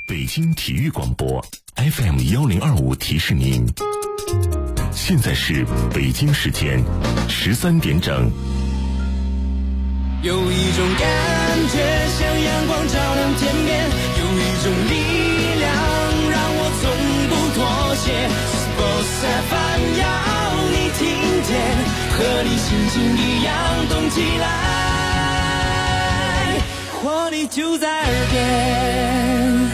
北京体育广播 FM1025提示您，现在是北京时间13点整。 有一种感觉像阳光照亮天边，有一种力量让我从不妥协。Sports FM 要你听见，和你心情一样动起来，活力就在耳边。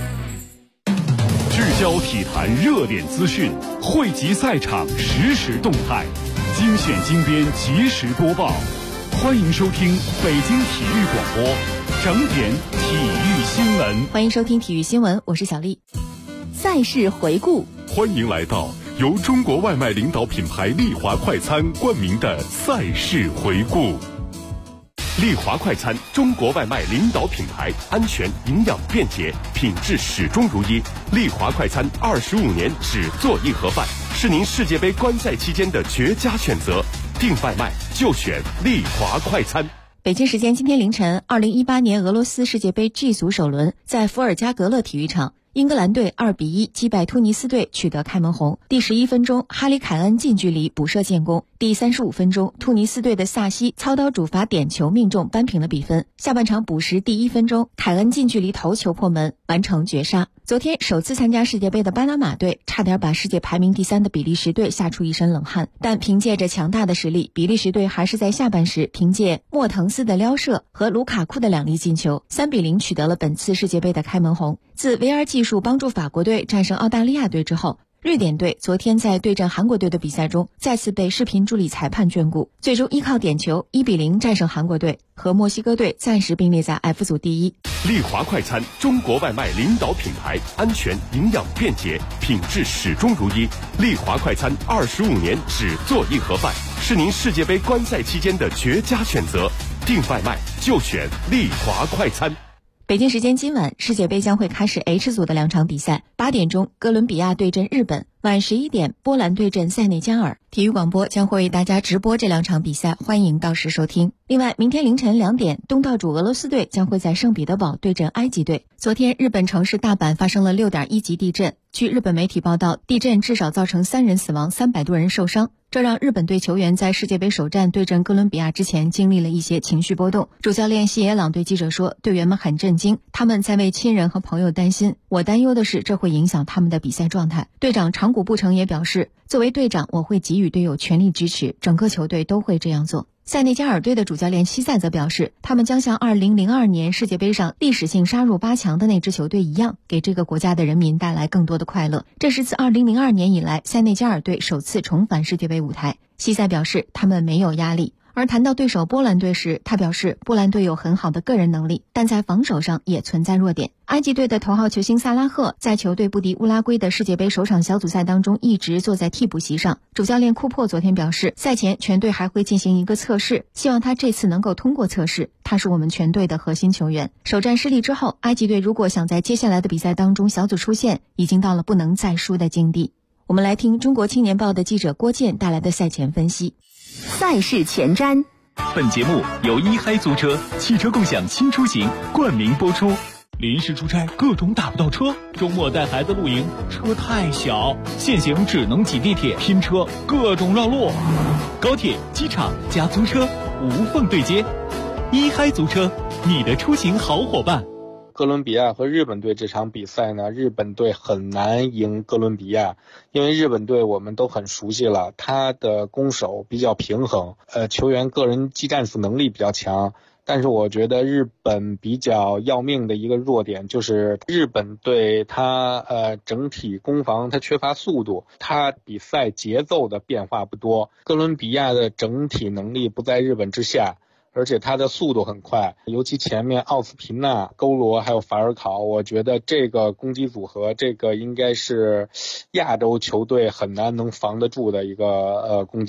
聚焦体坛热点资讯，汇集赛场实时动态，精选精编及时播报。欢迎收听北京体育广播整点体育新闻。 欢迎收听体育新闻，我是小丽。赛事回顾， 欢迎来到由中国外卖领导品牌丽华快餐冠名的赛事回顾。丽华快餐，中国外卖领导品牌，安全、营养、便捷，品质始终如一。丽华快餐25年只做一盒饭，是您世界杯观赛期间的绝佳选择。订外卖就选丽华快餐。 北京时间今天凌晨，2018年俄罗斯世界杯 G 组首轮在伏尔加格勒体育场，英格兰队2-1击败突尼斯队，取得开门红。第11分钟，哈里凯恩近距离补射建功。第35分钟，突尼斯队的萨西操刀主罚点球命中，扳平了比分。下半场补时第1分钟，凯恩近距离头球破门，完成绝杀。昨天首次参加世界杯的巴拿马队差点把世界排名第3的比利时队吓出一身冷汗，但凭借着强大的实力，比利时队还是在下半时凭借莫腾斯的撩射和卢卡库的2粒进球，3-0取得了本次世界杯的开门红。自 VR 技术帮助法国队战胜澳大利亚队之后，瑞典队昨天在对阵韩国队的比赛中再次被视频助力裁判眷顾，最终依靠点球1-0战胜韩国队，和墨西哥队暂时并列在 F 组第一。 丽华快餐，中国外卖领导品牌，安全、营养、便捷，品质始终如一。丽华快餐25年只做一盒饭，是您世界杯观赛期间的绝佳选择。订外卖就选丽华快餐。 北京时间今晚，世界杯将会开始 H 组的2场比赛。8点钟，哥伦比亚对阵日本；晚11点，波兰对阵塞内加尔。体育广播将会为大家直播这2场比赛，欢迎到时收听。另外，明天凌晨2点，东道主俄罗斯队将会在圣彼得堡对阵埃及队。昨天，日本城市大阪发生了6.1级地震。据日本媒体报道，地震至少造成3人死亡，300多人受伤。这让日本队球员在世界杯首战对阵哥伦比亚之前经历了一些情绪波动。主教练西野朗对记者说，队员们很震惊，他们在为亲人和朋友担心，我担忧的是这会影响他们的比赛状态。队长长谷部诚也表示，作为队长，我会给予队友全力支持，整个球队都会这样做。塞内加尔队的主教练西塞则表示，他们将像2002年世界杯上历史性杀入8强的那支球队一样，给这个国家的人民带来更多的快乐。这是自2002年以来，塞内加尔队首次重返世界杯舞台。西塞表示，他们没有压力。而谈到对手波兰队时，他表示波兰队有很好的个人能力，但在防守上也存在弱点。埃及队的头号球星萨拉赫在球队不敌乌拉圭的世界杯首场小组赛当中一直坐在替补席上。主教练库珀昨天表示，赛前全队还会进行一个测试，希望他这次能够通过测试。他是我们全队的核心球员。首战失利之后，埃及队如果想在接下来的比赛当中小组出线，已经到了不能再输的境地。我们来听中国青年报的记者郭健带来的赛前分析。 赛事前瞻。 本节目由一嗨租车汽车共享新出行冠名播出。临时出差各种打不到车，周末带孩子露营车太小，现行只能挤地铁拼车，各种绕路。高铁、机场加租车无缝对接，一嗨租车，你的出行好伙伴。 哥伦比亚和日本队这场比赛呢，日本队很难赢哥伦比亚，因为日本队我们都很熟悉了，他的攻守比较平衡，球员个人技战术能力比较强。但是我觉得日本比较要命的一个弱点就是日本队他整体攻防他缺乏速度，他比赛节奏的变化不多。哥伦比亚的整体能力不在日本之下，而且他的速度很快，尤其前面奥斯皮纳、勾罗还有法尔考，我觉得这个攻击组合，这个应该是亚洲球队很难能防得住的一个攻击线。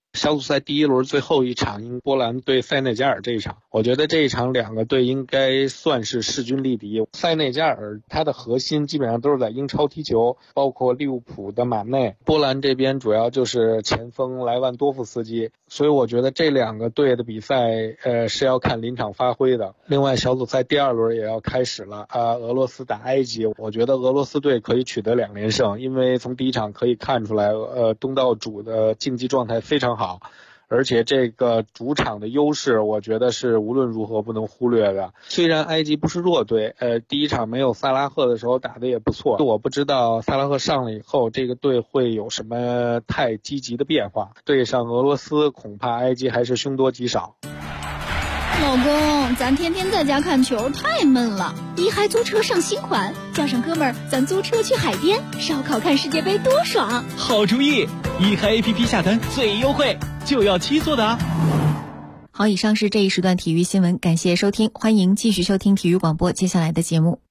小组赛第一轮最后一场，波兰对塞内加尔这一场，我觉得这一场两个队应该算是势均力敌。塞内加尔它的核心基本上都是在英超踢球，包括利物浦的马内。波兰这边主要就是前锋莱万多夫斯基，所以我觉得这两个队的比赛是要看临场发挥的。另外小组赛第二轮也要开始了俄罗斯打埃及，我觉得俄罗斯队可以取得2连胜，因为从第一场可以看出来东道主的竞技状态非常好，而且这个主场的优势我觉得是无论如何不能忽略的。虽然埃及不是弱队，第一场没有萨拉赫的时候打得也不错，我不知道萨拉赫上了以后这个队会有什么太积极的变化。对上俄罗斯恐怕埃及还是凶多吉少。 老公，咱天天在家看球太闷了，一嗨租车上新款，叫上哥们儿咱租车去海边烧烤看世界杯多爽。 好主意，一嗨 APP 下单最优惠，就要7座的啊。 好，以上是这一时段体育新闻，感谢收听，欢迎继续收听体育广播接下来的节目。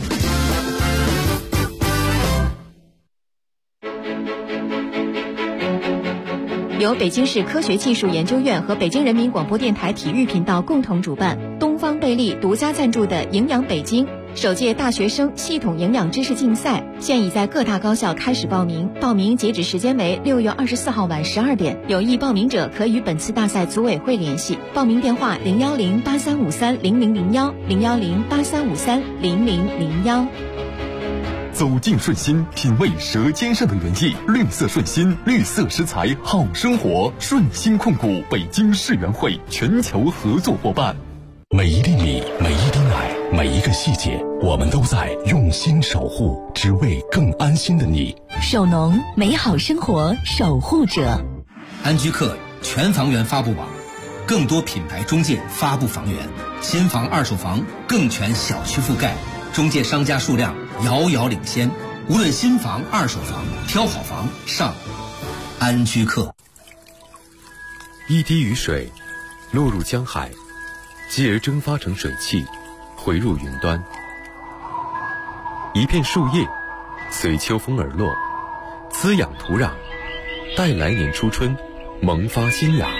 由北京市科学技术研究院和北京人民广播电台体育频道共同主办，东方贝利独家赞助的营养北京首届大学生系统营养知识竞赛现已在各大高校开始报名，报名截止时间为6月24号晚12点，有意报名者可与本次大赛组委会联系，报名电话01083530001 01083530001。 走进顺心，品味舌尖上的原意。绿色顺心，绿色食材好生活。顺心控股北京世园会全球合作伙伴。每一粒米，每一滴奶，每一个细节，我们都在用心守护，只为更安心的你。 首农，美好生活守护者。 安居客全房源发布网，更多品牌中介发布房源，新房二手房更全小区覆盖，中介商家数量遥遥领先，无论新房二手房，挑好房上安居客。 一滴雨水落入江海，继而蒸发成水汽，回入云端。一片树叶随秋风而落，滋养土壤，待来年初春萌发新芽。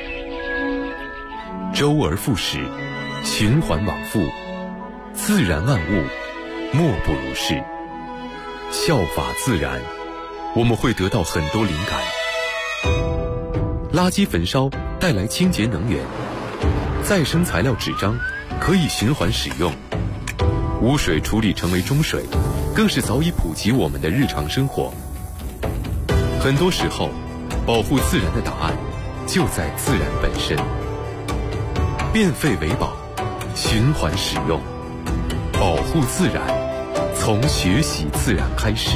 周而复始，循环往复，自然万物莫不如是。效法自然，我们会得到很多灵感。垃圾焚烧带来清洁能源，再生材料纸张可以循环使用，污水处理成为中水，更是早已普及我们的日常生活。很多时候，保护自然的答案就在自然本身。变废为宝，循环使用，保护自然，从学习自然开始。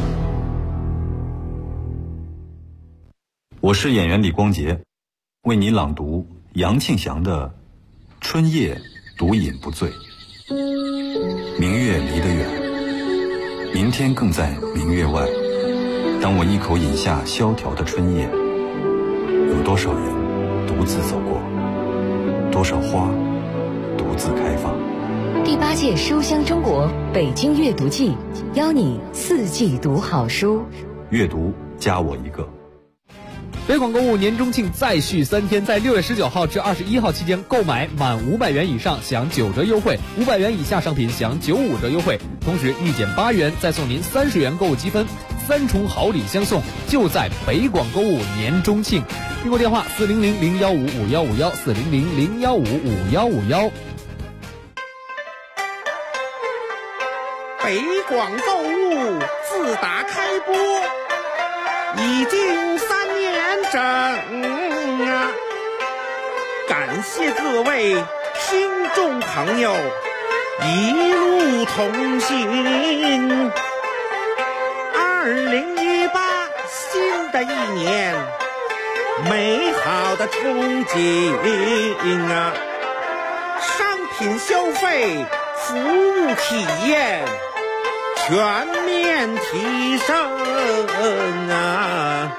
我是演员李光洁，为你朗读杨庆祥的《春夜独饮不醉》。明月离得远，明天更在明月外。当我一口饮下萧条的春夜，有多少人独自走过，多少花独自开放。 第8届书香中国北京阅读季，邀你4季读好书， 阅读加我一个。 北广购物年中庆再续3天，在6月19号至21号期间，购买满500元以上享9折优惠，500元以下商品享95折优惠，同时1减8元再送您30元购物积分，3重好礼相送，就在北广购物年中庆。订购电话400-015-5151，400-015-5151。 北广购物自打开播已经3年整啊！感谢各位听众朋友一路同行。2018新的一年，美好的憧憬啊！商品消费、服务体验全面提升啊！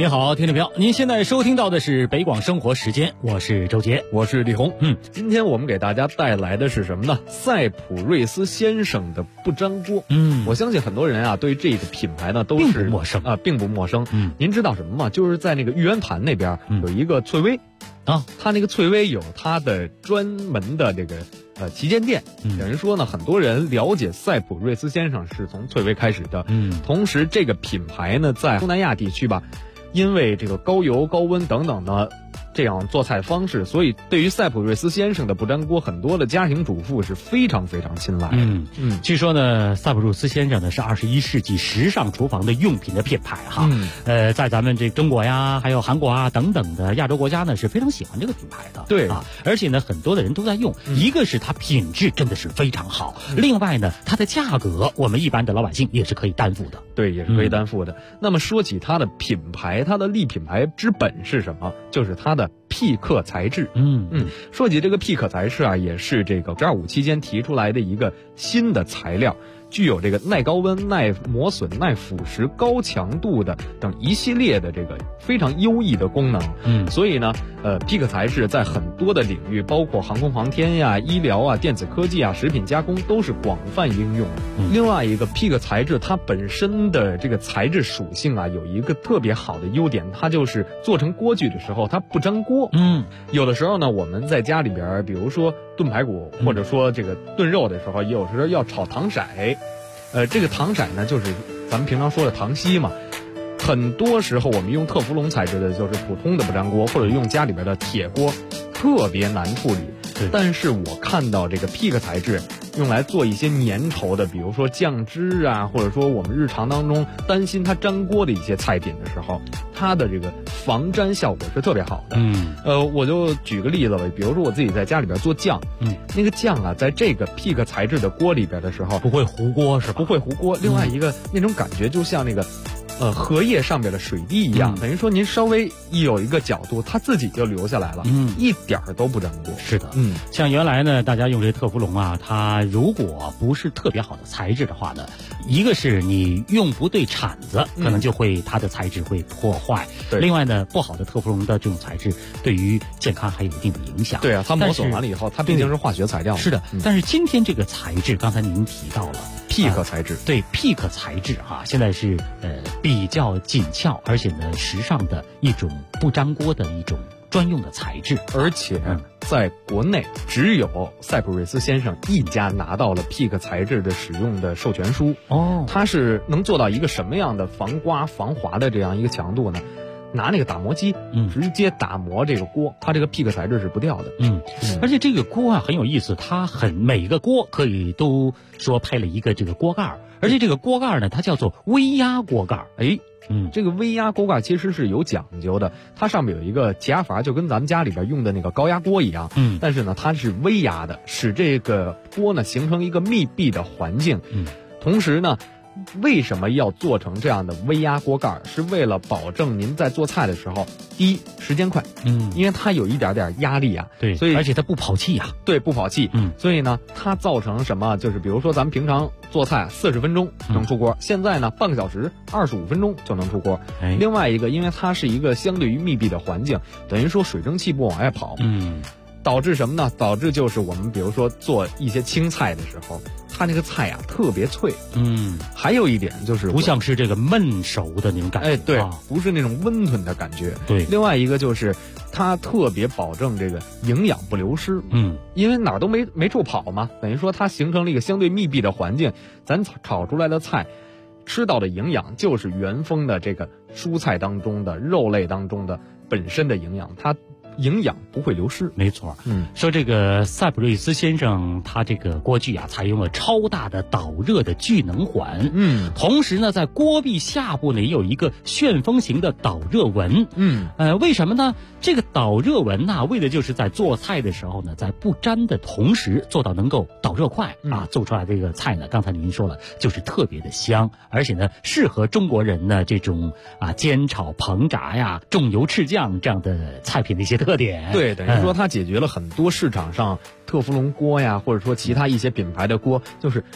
你好，听众朋友，您现在收听到的是北广生活时间，我是周杰， 我是李红。今天我们给大家带来的是什么呢？赛普瑞斯先生的不粘锅。我相信很多人啊对这个品牌呢都是并不陌生啊，并不陌生。您知道什么吗？就是在那个玉渊潭那边有一个翠微啊，它那个翠微有它的专门的这个旗舰店，等于说呢，很多人了解赛普瑞斯先生是从翠微开始的。同时这个品牌呢，在东南亚地区吧，因为这个高油、高温等等的这样做菜方式，所以对于赛普瑞斯先生的不粘锅，很多的家庭主妇是非常非常青睐的。 据说呢，赛普瑞斯先生呢是21世纪时尚厨房的用品的品牌哈。在咱们这中国呀，还有韩国啊等等的亚洲国家呢是非常喜欢这个品牌的。 对啊，而且呢很多的人都在用。一个是它品质真的是非常好，另外呢它的价格我们一般的老百姓也是可以担负的。 对，也是可以担负的。那么说起它的品牌，它的立品牌之本是什么？就是它的匹克材质。说起这个匹克材质啊，也是这个12.5期间提出来的一个新的材料，具有这个耐高温、耐磨损、耐腐蚀、高强度的等一系列的这个非常优异的功能。所以呢，匹克材质在很多的领域，包括航空航天呀、医疗啊、电子科技啊、食品加工，都是广泛应用的。另外一个，匹克材质它本身的这个材质属性啊，有一个特别好的优点，它就是做成锅具的时候它不粘锅。有的时候呢，我们在家里边，比如说炖排骨，或者说这个炖肉的时候，有时候要炒糖色。这个糖色呢，就是咱们平常说的糖稀嘛。很多时候我们用特氟龙材质的，就是普通的不粘锅，或者用家里边的铁锅，特别难处理。但是我看到这个匹克材质用来做一些粘稠的，比如说酱汁啊，或者说我们日常当中担心它粘锅的一些菜品的时候，它的这个防粘效果是特别好的。我就举个例子吧，比如说我自己在家里边做酱，那个酱啊，在这个匹克材质的锅里边的时候， 不会糊锅是吧？ 不会糊锅。另外一个那种感觉就像那个荷叶上面的水滴一样，等于说您稍微一有一个角度，它自己就留下来了，一点儿都不粘锅。 是的，像原来呢，大家用这特氟龙啊，它如果不是特别好的材质的话呢，一个是你用不对铲子，可能就会它的材质会破坏。另外呢，不好的特氟龙的这种材质对于健康还有一定的影响。 对啊，它磨损完了以后，它毕竟是化学材料。 是的，但是今天这个材质，刚才您提到了匹克材质， 对，匹克材质哈，现在是比较紧俏，而且呢时尚的一种不粘锅的一种专用的材质。 而且在国内只有赛普瑞斯先生一家拿到了匹克材质的使用的授权书。它是能做到一个什么样的防刮防滑的这样一个强度呢？拿那个打磨机直接打磨这个锅，它这个匹克材质是不掉的。 而且这个锅啊很有意思，它每个锅可以都说配了一个这个锅盖，而且这个锅盖呢，它叫做微压锅盖。 这个微压锅盖其实是有讲究的，它上面有一个气压阀，就跟咱们家里边用的那个高压锅一样。但是呢，它是微压的，使这个锅呢形成一个密闭的环境。同时呢，为什么要做成这样的微压锅盖？是为了保证您在做菜的时候，第一时间快，因为它有一点点压力啊， 对， 所以而且它不跑气啊， 对，不跑气，所以呢，它造成什么？就是比如说咱们平常做菜40分钟能出锅，现在呢半个小时25分钟就能出锅。另外一个，因为它是一个相对于密闭的环境，等于说水蒸气不往外跑，导致什么呢？导致就是我们比如说做一些青菜的时候，它那个菜啊特别脆。还有一点就是不像是这个焖熟的那种感觉。 对，不是那种温吞的感觉。 对， 另外一个就是它特别保证这个营养不流失。因为哪儿都没处跑嘛，等于说它形成了一个相对密闭的环境，咱炒出来的菜吃到的营养就是原封的这个蔬菜当中的肉类当中的本身的营养，它营养不会流失。 没错。说这个赛普瑞斯先生他这个锅具啊，采用了超大的导热的聚能环。同时呢，在锅壁下部呢也有一个旋风型的导热纹。为什么呢？这个导热纹呢，为的就是在做菜的时候呢，在不粘的同时做到能够导热快啊，做出来这个菜呢，刚才您说了，就是特别的香，而且呢，适合中国人呢这种煎炒烹炸呀、重油赤酱这样的菜品的一些特点。 对，等于说它解决了很多市场上特氟龙锅呀，或者说其他一些品牌的锅，就是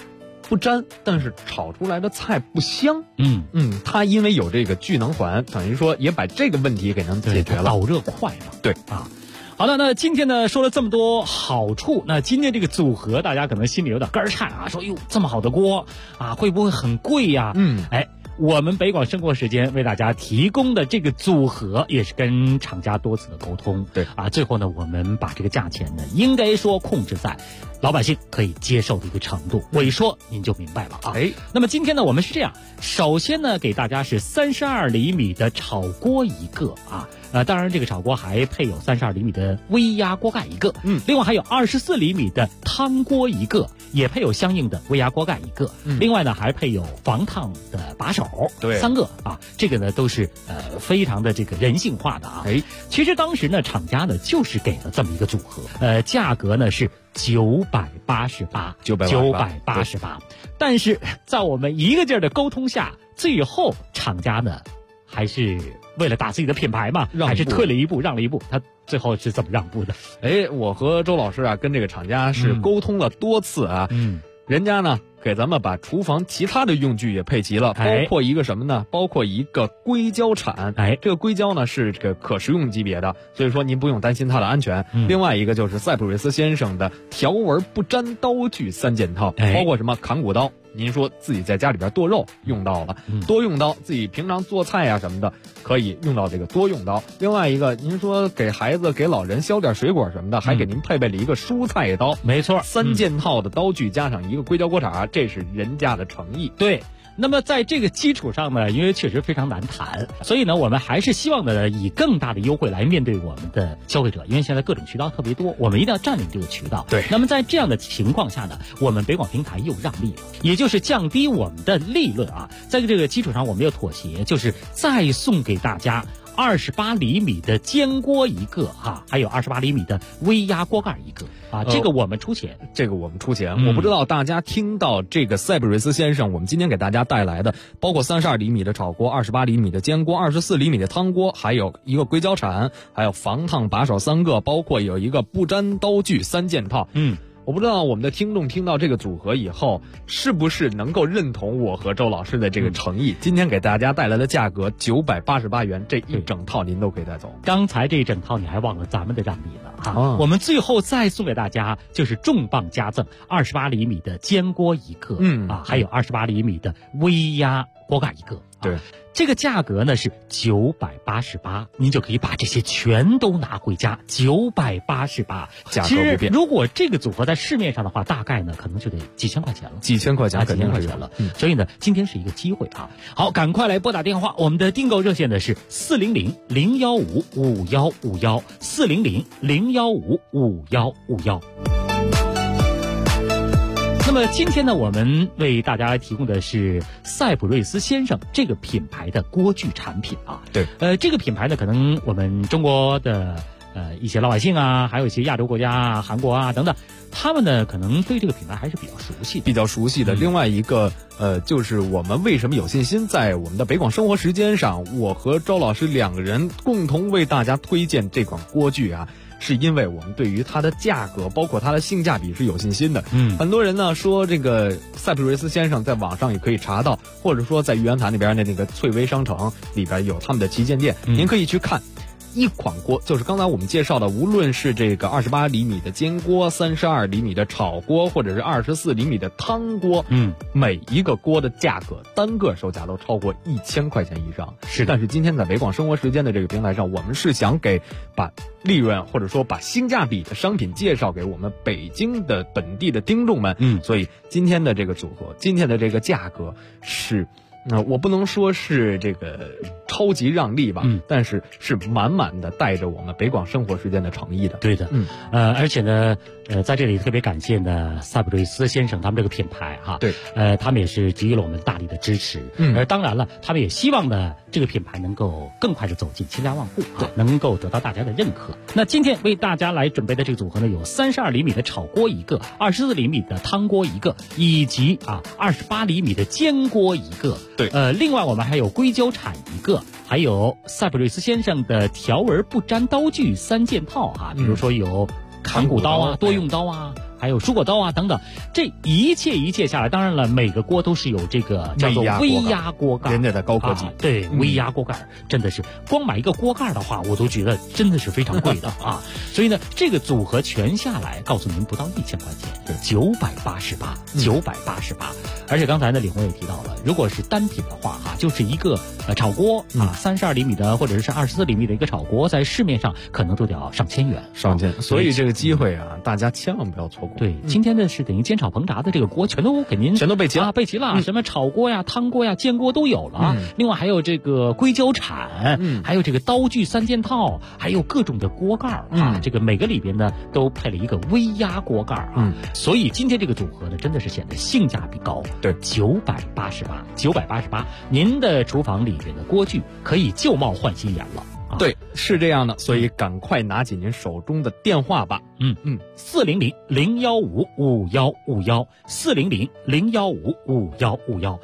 不粘，但是炒出来的菜不香。它因为有这个聚能环，等于说也把这个问题给能解决了。 导热快嘛。 对啊。好的，那今天呢说了这么多好处，那今天这个组合大家可能心里有点肝儿颤啊，说哟这么好的锅啊会不会很贵呀？我们北广生活时间为大家提供的这个组合也是跟厂家多次的沟通， 对啊，最后呢我们把这个价钱呢应该说控制在老百姓可以接受的一个程度，我一说您就明白了啊。那么今天呢我们是这样，首先呢给大家是32厘米的炒锅一个啊。当然这个炒锅还配有32厘米的微压锅盖一个，另外还有24厘米的汤锅一个，也配有相应的微压锅盖一个，另外呢还配有防烫的把手， 对 ，3个啊，这个呢都是非常的这个人性化的啊。其实当时呢厂家呢就是给了这么一个组合，价格呢是988，但是在我们一个劲儿的沟通下，最后厂家呢还是为了打自己的品牌嘛，还是退了一步，让了一步。他最后是怎么让步的？ 我和周老师啊，跟这个厂家是沟通了多次啊。人家呢给咱们把厨房其他的用具也配齐了，包括一个什么呢？包括一个硅胶铲。这个硅胶呢是这个可食用级别的，所以说您不用担心它的安全。另外一个就是赛普瑞斯先生的条纹不粘刀具3件套，包括什么砍骨刀。您说自己在家里边剁肉用到了多用刀，自己平常做菜啊什么的可以用到这个多用刀。另外一个，您说给孩子给老人削点水果什么的，还给您配备了一个蔬菜刀。 没错 ，3件套的刀具加上一个硅胶锅铲，这是人家的诚意。 对。那么在这个基础上呢，因为确实非常难谈，所以呢我们还是希望呢以更大的优惠来面对我们的消费者，因为现在各种渠道特别多，我们一定要占领这个渠道。 对。 那么在这样的情况下呢，我们北广平台又让利了，也就是降低我们的利润啊。在这个基础上我们又妥协，就是再送给大家28厘米的煎锅一个啊，还有28厘米的微压锅盖一个啊，这个我们出钱， 我不知道大家听到这个赛普瑞斯先生我们今天给大家带来的，包括32厘米的炒锅、28厘米的煎锅、24厘米的汤锅，还有一个硅胶铲，还有防烫把手3个，包括有一个不粘刀具3件套。我不知道我们的听众听到这个组合以后，是不是能够认同我和周老师的这个诚意？今天给大家带来的价格988元，这一整套您都可以带走。 刚才这一整套你还忘了咱们的让利了啊！我们最后再送给大家就是重磅加赠28厘米的煎锅一个，还有28厘米的微压锅盖一个。 对。 这个价格呢是988，您就可以把这些全都拿回家。988， 价格不变。 其实如果这个组合在市面上的话，大概呢可能就得几千块钱了。 几千块钱了。所以呢，今天是一个机会啊！好，赶快来拨打电话，我们的订购热线呢是400-015-5151，400-015-5151。那么今天呢，我们为大家提供的是赛普瑞斯先生这个品牌的锅具产品啊。 对， 这个品牌呢，可能我们中国的一些老百姓啊，还有一些亚洲国家啊、韩国啊等等，他们呢可能对这个品牌还是比较熟悉的。另外一个就是我们为什么有信心在我们的北广生活时间上，我和周老师2个人共同为大家推荐这款锅具啊。是因为我们对于它的价格，包括它的性价比是有信心的。很多人呢说这个赛普瑞斯先生在网上也可以查到，或者说在玉渊潭那边的那个翠微商城里边有他们的旗舰店，您可以去看。一款锅就是刚才我们介绍的，无论是这个28厘米的煎锅、32厘米的炒锅，或者是24厘米的汤锅，每一个锅的价格单个售价都超过1000块钱以上。但是今天在北广生活时间的这个平台上，我们是想把利润或者说把性价比的商品介绍给我们北京的本地的听众们。所以今天的这个组合，今天的这个价格是。我不能说是这个超级让利吧，但是是满满的带着我们北广生活时间的诚意的。对的，而且呢，在这里特别感谢呢赛普瑞斯先生他们这个品牌哈， 对， 他们也是给予了我们大力的支持，而当然了，他们也希望呢这个品牌能够更快的走进千家万户，能够得到大家的认可。那今天为大家来准备的这个组合呢，有32厘米的炒锅一个，24厘米的汤锅一个，以及28厘米的煎锅一个。 对， 另外我们还有硅胶铲一个，还有赛普瑞斯先生的条纹不粘刀具3件套比如说有砍骨刀啊、多用刀啊、 还有蔬果刀啊等等，这一切下来，当然了，每个锅都是有这个叫做微压锅盖， 人家的高科技， 对，微压锅盖真的是光买一个锅盖的话，我都觉得真的是非常贵的啊。所以呢，这个组合全下来，告诉您不到1000块钱，988，988。而且刚才呢，李红也提到了，如果是单品的话哈，就是一个炒锅啊，32厘米的或者是24厘米的一个炒锅，在市面上可能都得要上千元， 所以这个机会啊，大家千万不要错过。 对，今天的是等于煎炒烹炸的这个锅全都给您备齐了， 备齐了，什么炒锅呀、汤锅呀、煎锅都有了。另外还有这个硅胶铲，还有这个刀具3件套，还有各种的锅盖啊。这个每个里边呢都配了一个微压锅盖啊。所以今天这个组合呢，真的是显得性价比高。 对 ，988，您的厨房里边的锅具可以旧貌换新颜了。 对，是这样的，所以赶快拿起您手中的电话吧。 400-015-5151，400-015-5151。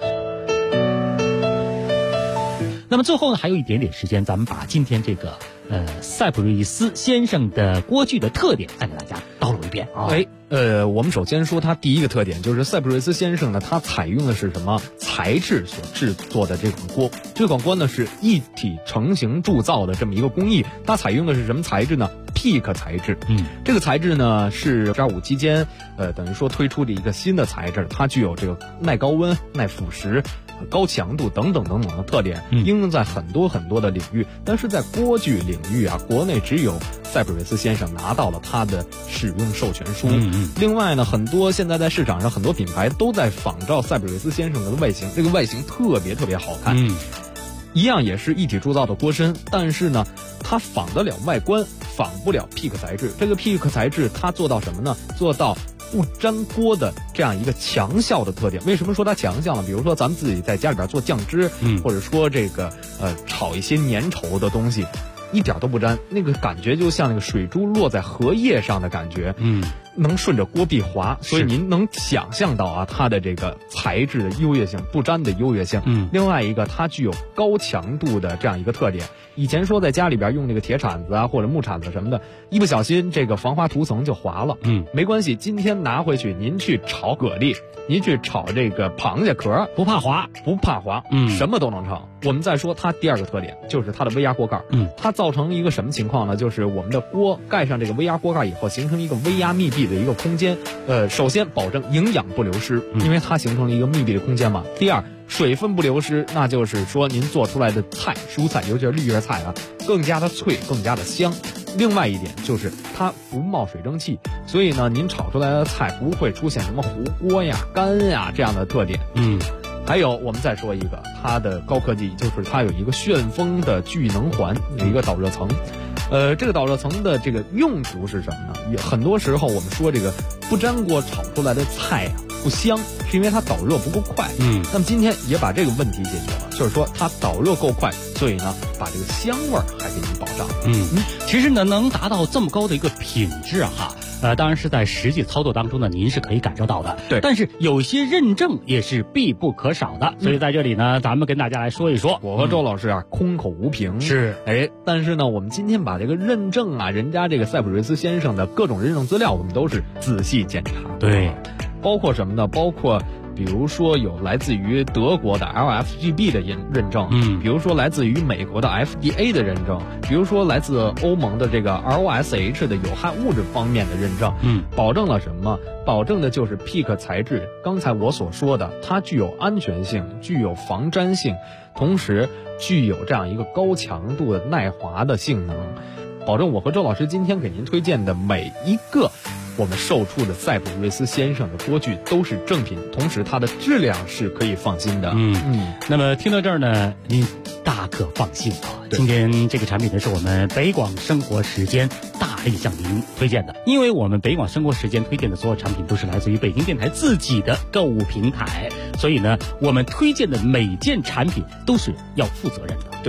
那么最后呢，还有一点点时间，咱们把今天这个塞普瑞斯先生的锅具的特点再给大家叨唠一遍啊。 我们首先说它第一个特点，就是塞普瑞斯先生呢，他采用的是什么材质所制作的这款锅？这款锅呢是一体成型铸造的这么一个工艺，它采用的是什么材质呢？PEAK 材质。这个材质呢是2.5期间等于说推出的一个新的材质，它具有这个耐高温、耐腐蚀、高强度等等的特点，应用在很多的领域。但是在锅具领域啊，国内只有塞普瑞斯先生拿到了他的使用授权书。另外呢，很多现在在市场上很多品牌都在仿照塞普瑞斯先生的外形，这个外形特别好看。一样也是一体铸造的锅身，但是呢，它仿得了外观，仿不了 PEAK 材质。这个 PEAK 材质它做到什么呢？做到不粘锅的这样一个强效的特点。为什么说它强效呢？比如说咱们自己在家里边做酱汁，或者说这个炒一些粘稠的东西，一点都不粘，那个感觉就像那个水珠落在荷叶上的感觉，能顺着锅壁滑，所以您能想象到啊，它的这个材质的优越性，不粘的优越性。另外一个，它具有高强度的这样一个特点。以前说在家里边用那个铁铲子啊或者木铲子什么的，一不小心这个防滑涂层就滑了。没关系，今天拿回去您去炒蛤蜊，您去炒这个螃蟹壳， 不怕滑， 什么都能炒。我们再说它第二个特点，就是它的微压锅盖。它造成一个什么情况呢？就是我们的锅盖上这个微压锅盖以后，形成一个微压密闭的一个空间。首先保证营养不流失，因为它形成了一个密闭的空间嘛。第二，水分不流失，那就是说您做出来的菜蔬菜，尤其是绿叶菜啊，更加的脆，更加的香。另外一点就是它不冒水蒸气，所以呢，您炒出来的菜不会出现什么糊锅呀、干呀这样的特点。还有我们再说一个它的高科技，就是它有一个旋风的聚能环，有一个导热层。这个导热层的这个用途是什么呢？也很多时候我们说这个不粘锅炒出来的菜啊不香，是因为它导热不够快。那么今天也把这个问题解决了，就是说它导热够快，所以呢把这个香味儿还给您保障。 其实呢能达到这么高的一个品质哈，当然是在实际操作当中呢，您是可以感受到的。 对， 但是有些认证也是必不可少的，所以在这里呢，咱们跟大家来说一说。 我和周老师啊，空口无凭。 是， 但是呢，我们今天把这个认证啊，人家这个塞普瑞斯先生的各种认证资料，我们都是仔细检查。 对， 包括什么呢？包括比如说有来自于德国的 LFGB 的认证，比如说来自于美国的 FDA 的认证，比如说来自欧盟的这个 ROSH 的有害物质方面的认证，保证了什么？保证的就是 PEAK 材质，刚才我所说的，它具有安全性，具有防粘性，同时具有这样一个高强度的耐滑的性能，保证我和周老师今天给您推荐的每一个我们售出的塞普瑞斯先生的锅具都是正品，同时它的质量是可以放心的。 那么听到这儿呢，您大可放心啊。今天这个产品呢是我们北广生活时间大力向您推荐的，因为我们北广生活时间推荐的所有产品都是来自于北京电台自己的购物平台，所以呢，我们推荐的每件产品都是要负责任的， 对啊。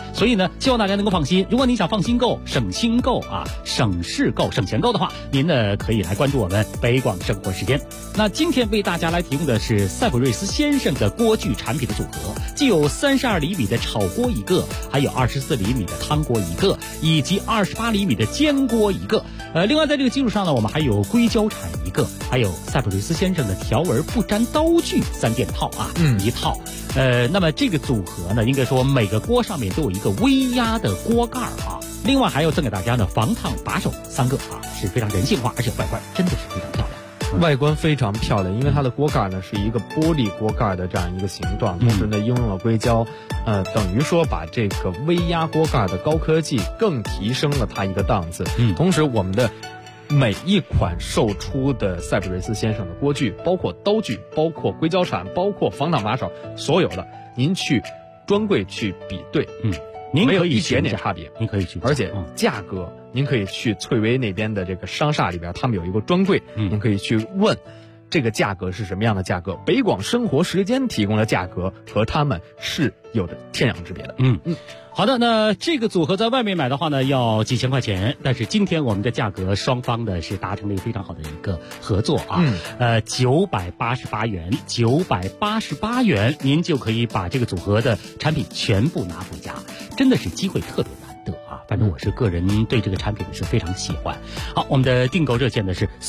所以呢，希望大家能够放心。如果你想放心购、省心购啊、省事购、省钱购的话，您呢可以来关注我们北广生活时间。那今天为大家来提供的是赛普瑞斯先生的锅具产品的组合，既有32厘米的炒锅一个，还有24厘米的汤锅一个，以及28厘米的煎锅一个。另外在这个基础上呢，我们还有硅胶铲一个，还有赛普瑞斯先生的条纹不粘刀具3件套啊，一套。那么这个组合呢，应该说每个锅上面都有一个微压的锅盖啊。另外还要赠给大家呢防烫把手3个啊，是非常人性化，而且外观真的是非常漂亮。 外观非常漂亮，因为它的锅盖呢是一个玻璃锅盖的这样一个形状，同时呢应用了硅胶，等于说把这个微压锅盖的高科技更提升了它一个档次。同时我们的每一款售出的赛普瑞斯先生的锅具，包括刀具，包括硅胶铲，包括防烫把手，所有的您去专柜去比对， 您可以没有一点点差别， 您可以去， 而且价格您可以去翠微那边的这个商厦里边，他们有一个专柜，您可以去问这个价格是什么样的价格。北广生活时间提供的价格和他们是有着天壤之别的。 好的，那这个组合在外面买的话呢，要几千块钱，但是今天我们的价格双方呢是达成了一个非常好的一个合作啊。988元，988元，您就可以把这个组合的产品全部拿回家，真的是机会特别难得啊！反正我是个人对这个产品是非常喜欢。好，我们的订购热线呢是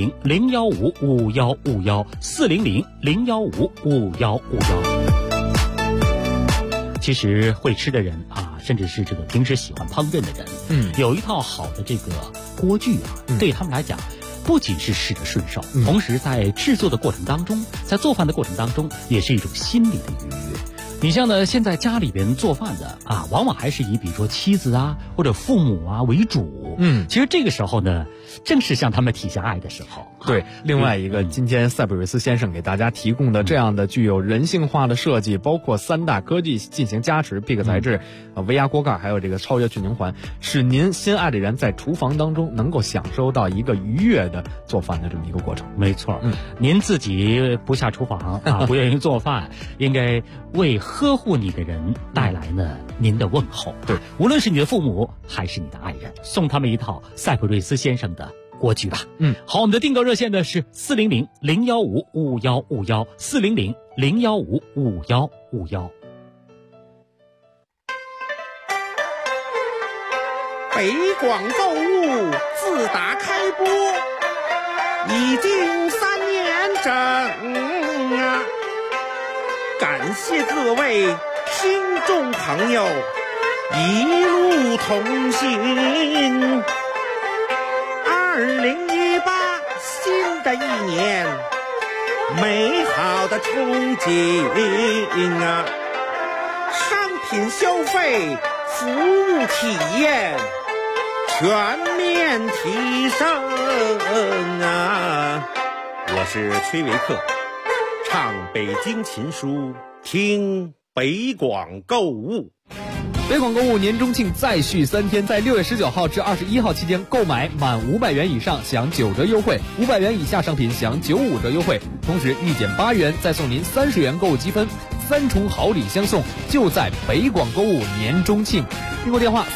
400-015-5151，400-015-5151。其实会吃的人啊，甚至是这个平时喜欢烹饪的人，有一套好的这个锅具啊，对他们来讲，不仅是使得顺手，同时在制作的过程当中，在做饭的过程当中，也是一种心理的愉悦。你像呢，现在家里边做饭的啊，往往还是以比如说妻子啊或者父母啊为主。其实这个时候呢，正是向他们体现爱的时候。 对，另外一个，今天赛普瑞斯先生给大家提供的这样的具有人性化的设计，包括3大科技进行加持，PIC材质、微压锅盖，还有这个超越去凝环，使您心爱的人在厨房当中能够享受到一个愉悦的做饭的这么一个过程。 没错，您自己不下厨房啊，不愿意做饭，应该为呵护你的人带来呢您的问候。 对， 无论是你的父母还是你的爱人，送他们一套赛普瑞斯先生的锅具吧。好，我们的订购热线呢是400-015-5151，400-015-5151。 北广购物自打开播已经3年整啊！感谢各位听众朋友一路同行。2018新的一年，美好的憧憬啊！商品消费、服务体验全面提升啊！我是崔维克，唱北京琴书，听北广购物。 北广购物年中庆再续3天，在6月19号至21号期间，购买满500元以上享9折优惠，500元以下商品享95折优惠，同时1减8元再送您30元购物积分，3重好礼相送，就在北广购物年中庆。订购电话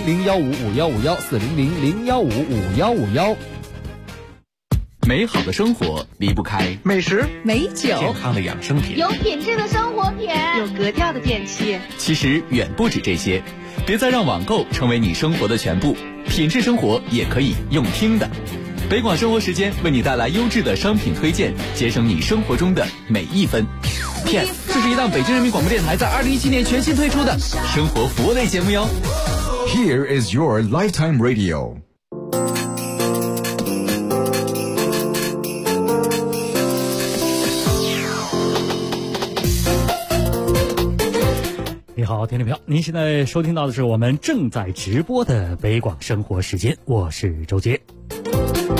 400-015-5151，400-015-5151。 美好的生活离不开美食、 美酒、 健康的养生品， 有品质的生活品， 有格调的电器。 其实远不止这些，别再让网购成为你生活的全部，品质生活也可以用听的。北广生活时间为你带来优质的商品推荐，节省你生活中的每一分。PS， 这是一档北京人民广播电台在2017年全新推出的生活服务类节目哟。 Here is your lifetime radio。 你好，听众朋友，您现在收听到的是我们正在直播的北广生活时间，我是周杰。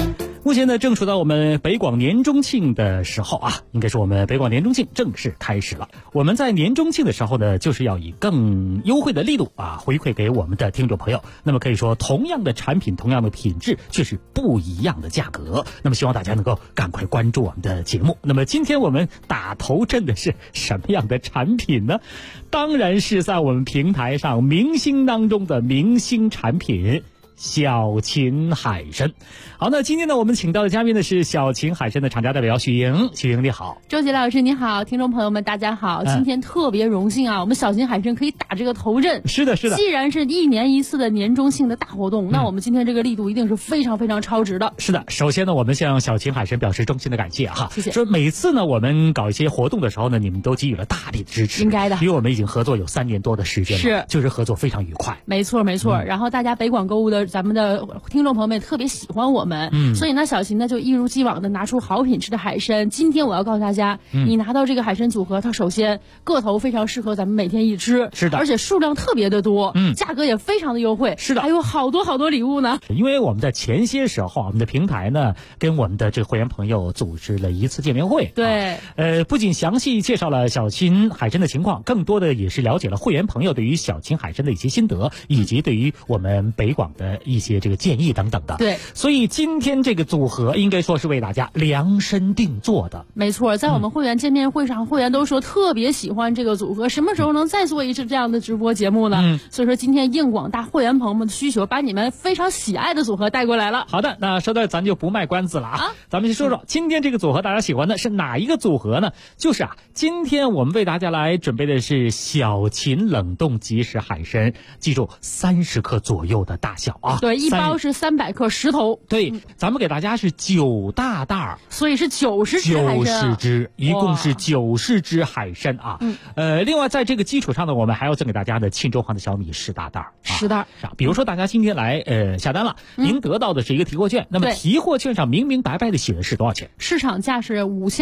目前呢，正处到我们北广年中庆的时候啊，应该说我们北广年中庆正式开始了。我们在年中庆的时候呢，就是要以更优惠的力度啊，回馈给我们的听众朋友。那么可以说，同样的产品，同样的品质，却是不一样的价格。那么希望大家能够赶快关注我们的节目。那么今天我们打头阵的是什么样的产品呢？当然是在我们平台上明星当中的明星产品。小秦海参。好，那今天呢，我们请到的嘉宾呢是小秦海参的厂家代表许莹。许莹你好。 周杰老师你好，听众朋友们大家好。今天特别荣幸啊，我们小秦海参可以打这个头阵。 是的是的， 既然是1年1次的年中庆的大活动，那我们今天这个力度一定是非常非常超值的。 是的，首先呢，我们向小秦海参表示衷心的感谢哈。 谢谢。 说每次呢，我们搞一些活动的时候呢，你们都给予了大力的支持。 应该的， 因为我们已经合作有3年多的时间了， 是， 就是合作非常愉快。 没错没错。然后大家北广购物的咱们的听众朋友们也特别喜欢我们，所以呢，小秦呢就一如既往的拿出好品质的海参。今天我要告诉大家，你拿到这个海参组合，它首先个头非常适合咱们每天一吃， 是的， 而且数量特别的多，价格也非常的优惠， 是的， 还有好多好多礼物呢。 因为我们在前些时候，我们的平台呢跟我们的这个会员朋友组织了一次见面会， 对， 不仅详细介绍了小秦海参的情况，更多的也是了解了会员朋友对于小秦海参的一些心得，以及对于我们北广的一些这个建议等等的。 对， 所以今天这个组合应该说是为大家量身定做的。 没错，在我们会员见面会上，会员都说特别喜欢这个组合，什么时候能再做一次这样的直播节目呢？所以说今天应广大会员朋友们的需求，把你们非常喜爱的组合带过来了。 好的，那说到咱就不卖关子了啊，咱们先说说今天这个组合大家喜欢的是哪一个组合呢？就是今天我们为大家来准备的是小秦冷冻即食海参，记住30克左右的大小啊。 对，一包是300克10头。 对，咱们给大家是9大袋， 所以是90只海参 ，90只，一共是90只海参啊。另外在这个基础上呢，我们还要赠给大家的庆州黄的小米10大袋 ，10袋。 比如说大家今天来下单了，您得到的是一个提货券，那么提货券上明明白白的写的是多少钱？ 市场价是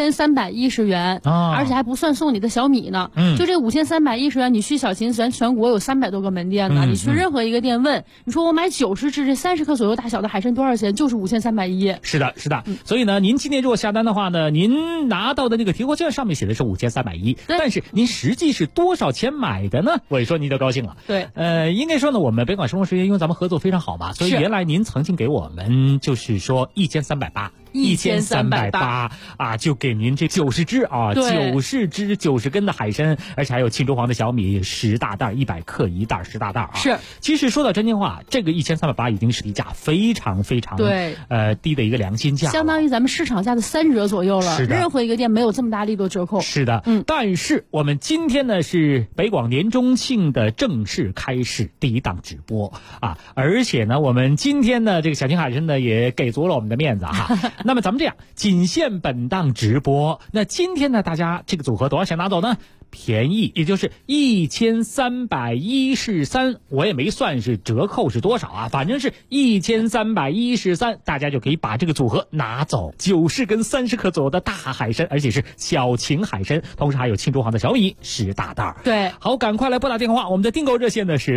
5310元，而且还不算送你的小米呢。就这5310元，你去小秦咱全国有300多个门店呢，你去任何一个店问，你说我买90只这30克左右大小的海参多少钱？就是5310。 是的，是的。所以呢，您今天如果下单的话呢，您拿到的那个提货券上面写的是5310，但是您实际是多少钱买的呢？我一说您就高兴了。 对， 应该说呢，我们北广生活时间因为咱们合作非常好嘛，所以原来您曾经给我们就是说1380啊，就给您这90只啊，90只90根的海参，而且还有庆州黄的小米10大袋，100克一袋10大袋啊。 是， 其实说到真心话，这个1380已经是低价非常非常对低的一个良心价， 相当于咱们市场价的3折左右了。 是的， 任何一个店没有这么大力度折扣。 是的，但是我们今天呢是北广年中庆的正式开始第一档直播啊，而且呢我们今天呢这个小秦海参呢也给足了我们的面子哈。那么咱们这样，仅限本档直播。那今天呢大家这个组合多少钱拿走呢？便宜，也就是1313，我也没算是折扣是多少啊，反正是1313，大家就可以把这个组合拿走，90根30克左右的大海参，而且是小秦海参，同时还有庆州黄的小米10大袋。 对， 好，赶快来拨打电话，我们的订购热线呢是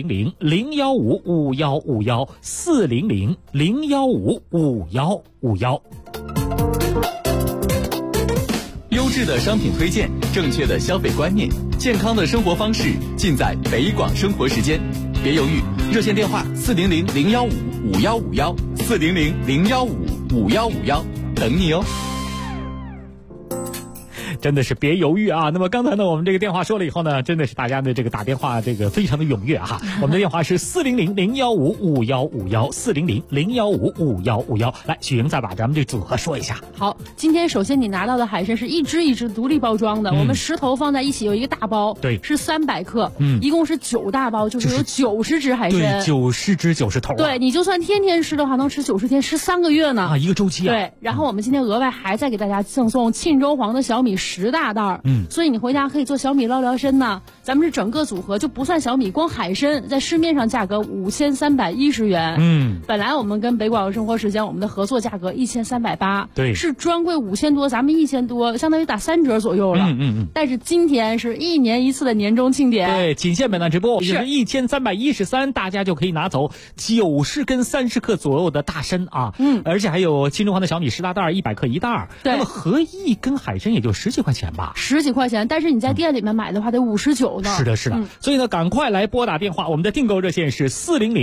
400-015-5151，400-015-5151。 优质的商品推荐，正确的消费观念，健康的生活方式，尽在北广生活时间。别犹豫，热线电话400-015-5151，400-015-5151，等你哦。 真的是别犹豫啊！那么刚才呢，我们这个电话说了以后呢，真的是大家的这个打电话这个非常的踊跃哈。我们的电话是400-015-5151，400-015-5151。来，许莹再把咱们这组合说一下。 好，今天首先你拿到的海参是一只一只独立包装的，我们10头放在一起有一个大包， 对， 是300克，一共是9大包，就是有90只海参， 对，90只90头， 对，你就算天天吃的话，能吃90天，吃3个月呢啊，一个周期啊。 对，然后我们今天额外还再给大家赠送庆州黄的小米 10大袋，所以你回家可以做小米捞聊参呐。咱们是整个组合，就不算小米，光海参在市面上价格5310元。本来我们跟北广生活时间我们的合作价格1380， 对， 是专柜5000多，咱们1000多，相当于打3折左右了。但是今天是1年1次的年终庆典， 对，仅限本档直播，也就是1313，大家就可以拿走90根30克左右的大参啊。而且还有青中华的小米10大袋100克1袋，那么合一根海参也就10几块钱吧 ，10几块钱，但是你在店里面买的话得59呢。 是的，是的。所以呢，赶快来拨打电话，我们的订购热线是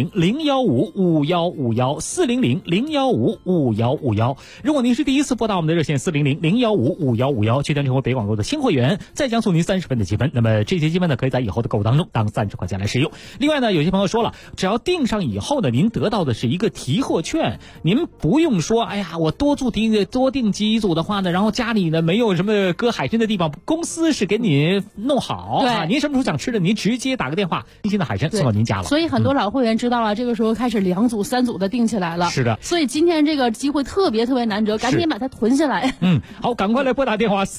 400-015-5151，400-015-5151。如果您是第一次拨打我们的热线400-015-5151，就将成为北广购的新会员，再将送您30分的积分。那么这些积分呢，可以在以后的购物当中当30块钱来使用。另外呢，有些朋友说了，只要订上以后呢，您得到的是一个提货券，您不用说，哎呀，我多订几组的话呢，然后家里呢没有什么搁海参的地方，公司是给你弄好， 对， 您什么时候想吃的，您直接打个电话，新鲜的海参送到您家了。 所以很多老会员知道了，这个时候开始2组3组的订起来了。 是的， 所以今天这个机会特别难得，赶紧把它囤下来。 好，赶快来拨打电话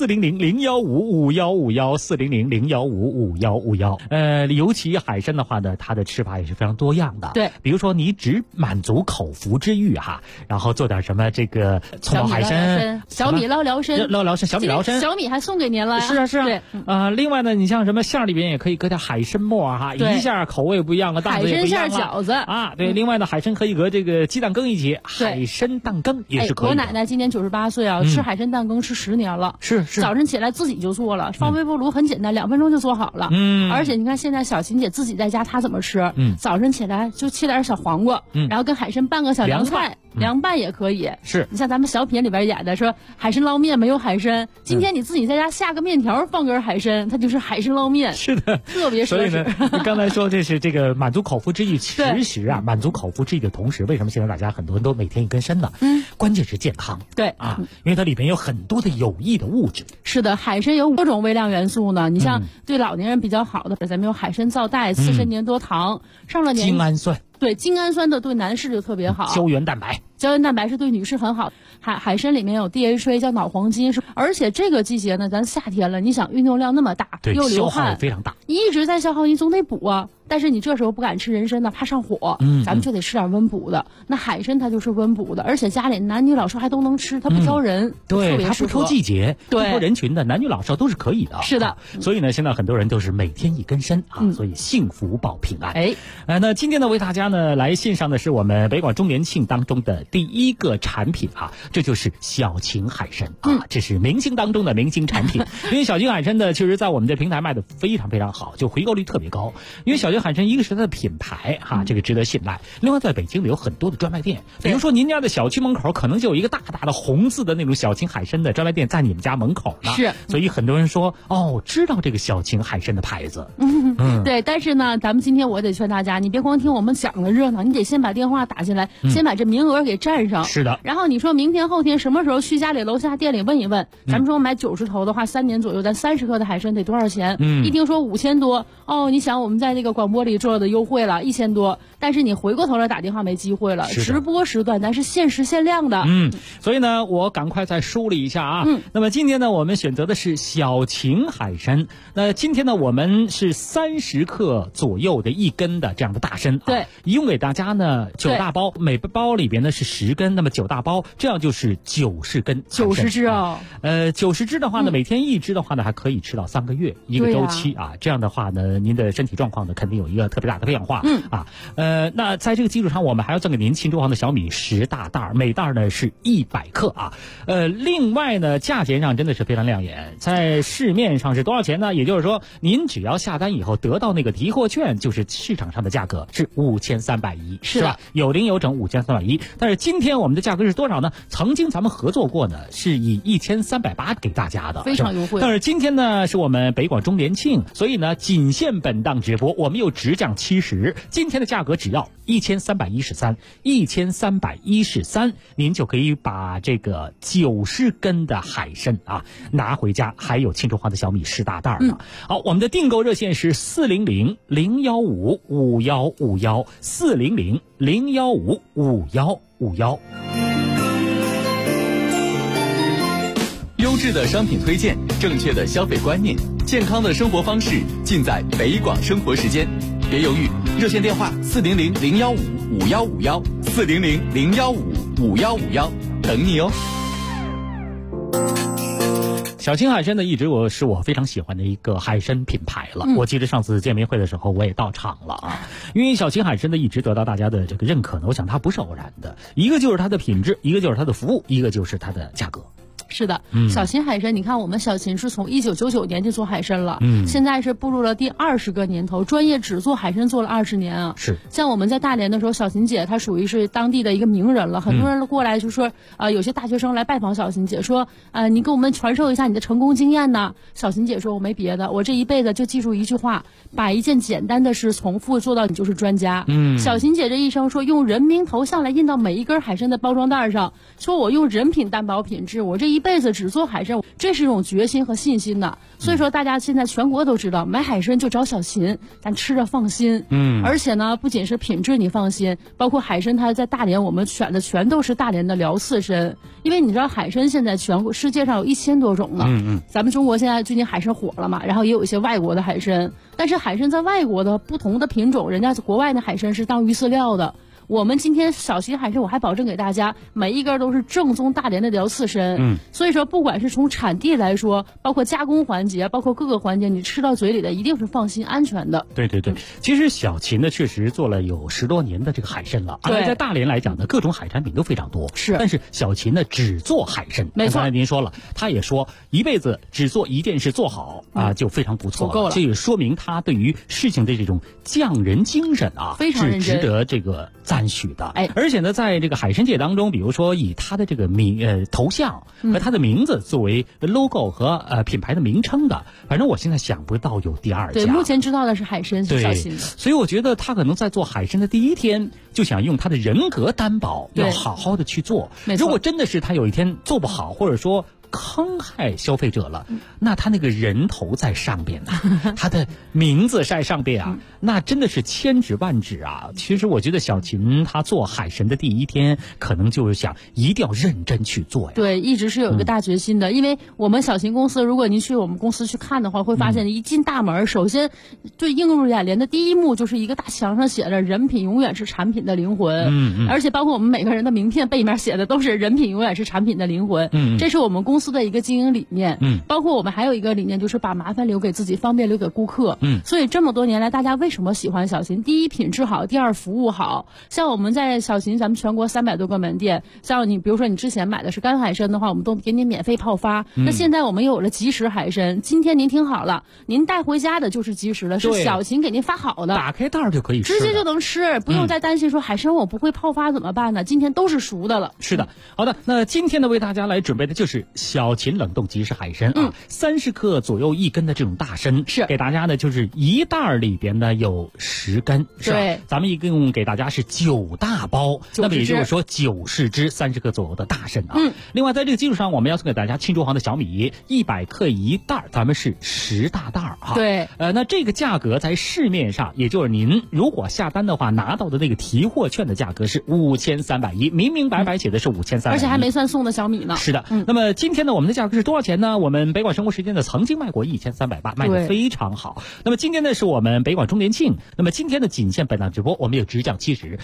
400-015-5151，400-015-5151。尤其海参的话呢，它的吃法也是非常多样的。 对， 比如说你只满足口腹之欲哈，然后做点什么这个葱爆海参、 小米捞聊参、 小米捞参， 小米还送给您了呀。 是啊。 对， 另外呢，你像什么馅里边也可以搁点海参末哈，一下口味不一样了，档次也不一样了。 海参馅饺子啊，对。另外呢，海参可以搁这个鸡蛋羹一起，海参蛋羹也是可以的。 我奶奶今年98岁啊，吃海参蛋羹吃10年了。 是。 早晨起来自己就做了，放微波炉很简单，2分钟就做好了。而且你看现在小琴姐自己在家，她怎么吃？早晨起来就切点小黄瓜，然后跟海参拌个小凉菜，凉拌也可以。 是。 你像咱们小品里边演的说海参捞面没有海参，今天你自己在家下个面条放根海参，它就是海参捞面。 是的， 特别所以呢，你刚才说这是这个满足口腹之欲，其实啊，满足口腹之欲的同时，为什么现在大家很多人都每天一根参呢？关键是健康。 对啊，因为它里边有很多的有益的物质。 是的，海参有多种微量元素呢。你像对老年人比较好的，咱们有海参皂苷、刺参粘多糖，上了年纪精氨酸。 对，精氨酸的对男士就特别好。 胶原蛋白是对女士很好。海参里面有 DHA 叫脑黄金，而且这个季节呢，咱夏天了，你想运动量那么大，又流汗， 消耗非常大， 你一直在消耗，你总得补啊。但是你这时候不敢吃人参呢，怕上火，咱们就得吃点温补的。那海参它就是温补的，而且家里男女老少还都能吃，它不挑人， 对，它不挑季节， 对， 不挑人群的，男女老少都是可以的。 是的， 所以呢，现在很多人都是每天一根参啊，所以幸福保平安。那今天呢，为大家呢来献上的是我们北广周年庆当中的第一个产品啊，这就是小秦海参啊，这是明星当中的明星产品。因为小秦海参呢，其实在我们的平台卖的非常非常好，就回购率特别高。因为小秦海参一个是它的品牌哈，这个值得信赖。另外，在北京里有很多的专卖店，比如说您家的小区门口可能就有一个大大的红字的那种小秦海参的专卖店在你们家门口呢。 是， 所以很多人说知道这个小秦海参的牌子。 对，但是呢，咱们今天我得劝大家，你别光听我们讲的热闹，你得先把电话打进来，先把这名额给占上。 是的。 然后你说明天后天什么时候去家里楼下店里问一问，咱们说买90头的话，3年左右，咱30克的海参得多少钱？一听说5000多，你想我们在这个广播里做的优惠了1000多，但是你回过头来打电话没机会了。直播时段咱是限时限量的。 所以呢，我赶快再梳理一下啊。那么今天呢，我们选择的是小秦海参。那今天呢，我们是30克左右的1根的这样的大参。 对， 一共给大家呢9大包，每包里边呢是10根，那么9大包，这样就是90根。 90只啊 ，90只的话呢，每天1只的话呢，还可以吃到3个月一个周期啊。这样的话呢，您的身体状况呢，肯定有一个特别大的变化。那在这个基础上，我们还要赠给您庆中华的小米10大袋，每袋呢是100克啊。另外呢，价钱上真的是非常亮眼，在市面上是多少钱呢？也就是说，您只要下单以后得到那个提货券，就是市场上的价格是5310，是吧？有零有整5310。但是今天我们的价格是多少呢？曾经咱们合作过呢，是以1380给大家的， 非常优惠。 但是今天呢，是我们北广周年庆，所以呢，仅限本档直播，我们又直降70，今天的价格只要1313，您就可以把这个90根的海参啊拿回家，还有庆中华的小米10大袋呢。好，我们的订购热线是400-015-5151，400-015-5151。 由质的商品推荐，正确的消费观念，健康的生活方式，尽在北广生活时间。别犹豫，热线电话400-015-5151，400-015-5151，等你哦。 小秦海参呢，一直是我非常喜欢的一个海参品牌了。我记得上次见面会的时候，我也到场了啊。因为小秦海参呢，一直得到大家的这个认可呢，我想它不是偶然的，一个就是它的品质，一个就是它的服务，一个就是它的价格。 是的，小秦海参，你看我们小秦是从1999年就做海参了，现在是步入了第20个年头，专业只做海参做了20年啊。 是， 像我们在大连的时候，小秦姐她属于是当地的一个名人了，很多人过来就说，有些大学生来拜访小秦姐，说，你给我们传授一下你的成功经验呢。小秦姐说，我没别的，我这一辈子就记住一句话，把一件简单的事重复做到你就是专家。小秦姐这一生说，用人名头像来印到每一根海参的包装袋上，说我用人品担保品质，我这一辈子只做海参，这是一种决心和信心的。所以说大家现在全国都知道，买海参就找小秦，咱吃着放心。而且呢，不仅是品质你放心，包括海参它在大连我们选的全都是大连的辽刺参，因为你知道海参现在全国世界上有1000多种了。咱们中国现在最近海参火了嘛，然后也有一些外国的海参，但是海参在外国的不同的品种，人家国外的海参是当鱼饲料的。我们今天小秦海参，我还保证给大家每一根都是正宗大连的辽刺参。所以说不管是从产地来说，包括加工环节，包括各个环节，你吃到嘴里的一定是放心安全的。 对，其实小秦呢确实做了有10多年的这个海参了，而在大连来讲呢，各种海产品都非常多。 是， 但是小秦呢只做海参。 没错， 刚才您说了，他也说一辈子只做一件事做好就非常不错了， 足够了。 这也说明他对于事情的这种匠人精神非常认真， 是值得这个赞许的。而且呢，在这个海参界当中，比如说以他的这个头像和他的名字作为 logo 和品牌的名称的，反正我现在想不到有第二家。 对，目前知道的是海参是小秦的。 所以我觉得他可能在做海参的第一天就想用他的人格担保，要好好的去做。如果真的是他有一天做不好，或者说坑害消费者了，那他那个人头在上边呢，他的名字在上边啊，那真的是千指万指啊。其实我觉得小秦他做海参的第一天，可能就是想一定要认真去做呀。 对，一直是有一个大决心的。因为我们小秦公司，如果您去我们公司去看的话，会发现一进大门，首先最映入眼帘的第一幕就是一个大墙上写着"人品永远是产品的灵魂"，而且包括我们每个人的名片背面写的都是"人品永远是产品的灵魂"。这是我们公司的一个经营理念。包括我们还有一个理念，就是把麻烦留给自己，方便留给顾客。所以这么多年来，大家为什么喜欢小秦？第一，品质好；第二，服务好。像我们在小秦，咱们全国300多个门店，像你比如说你之前买的是干海参的话，我们都给你免费泡发。那现在我们又有了即食海参，今天您听好了，您带回家的就是即食的，是小秦给您发好的， 打开袋就可以吃， 直接就能吃，不用再担心说海参我不会泡发怎么办呢？今天都是熟的了。 是的，好的，那今天呢为大家来准备的就是小秦冷冻即食海参30克左右1根的这种大参，是给大家呢就是一袋里边呢有10根，是吧？ 对， 咱们一共给大家是9大包，那么也就是说90只30克左右的大参啊。另外在这个基础上，我们要送给大家青竹黄的小米100克一袋，咱们是10大袋啊。 对， 那这个价格在市面上，也就是您如果下单的话拿到的那个提货券的价格是5310，明明白白写的是5310， 而且还没算送的小米呢。 是的，那么今天呢我们的价格是多少钱呢？我们北广生活时间呢曾经卖过1380，卖得非常好。那么今天呢是我们北广周年庆，那么今天的仅限本档直播，我们有直降70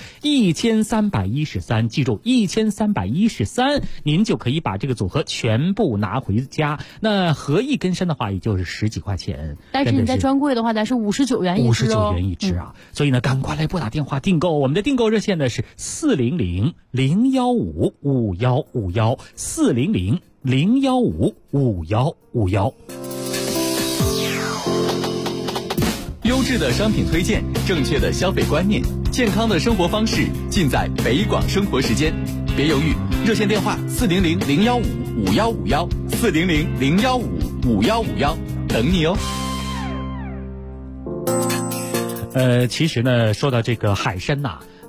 1313，记住1313，您就可以把这个组合全部拿回家。那合一根参的话，也就是10几块钱， 但是你在专柜的话，咱是59元一只 59元一只啊。所以呢，赶快来拨打电话订购，我们的订购热线呢是400-015-5151，400-015-5151。 优质的商品推荐，正确的消费观念，健康的生活方式，尽在北广生活时间。别犹豫，热线电话400-015-5151，400-015-5151，等你哦。 其实呢，说到这个海参呐，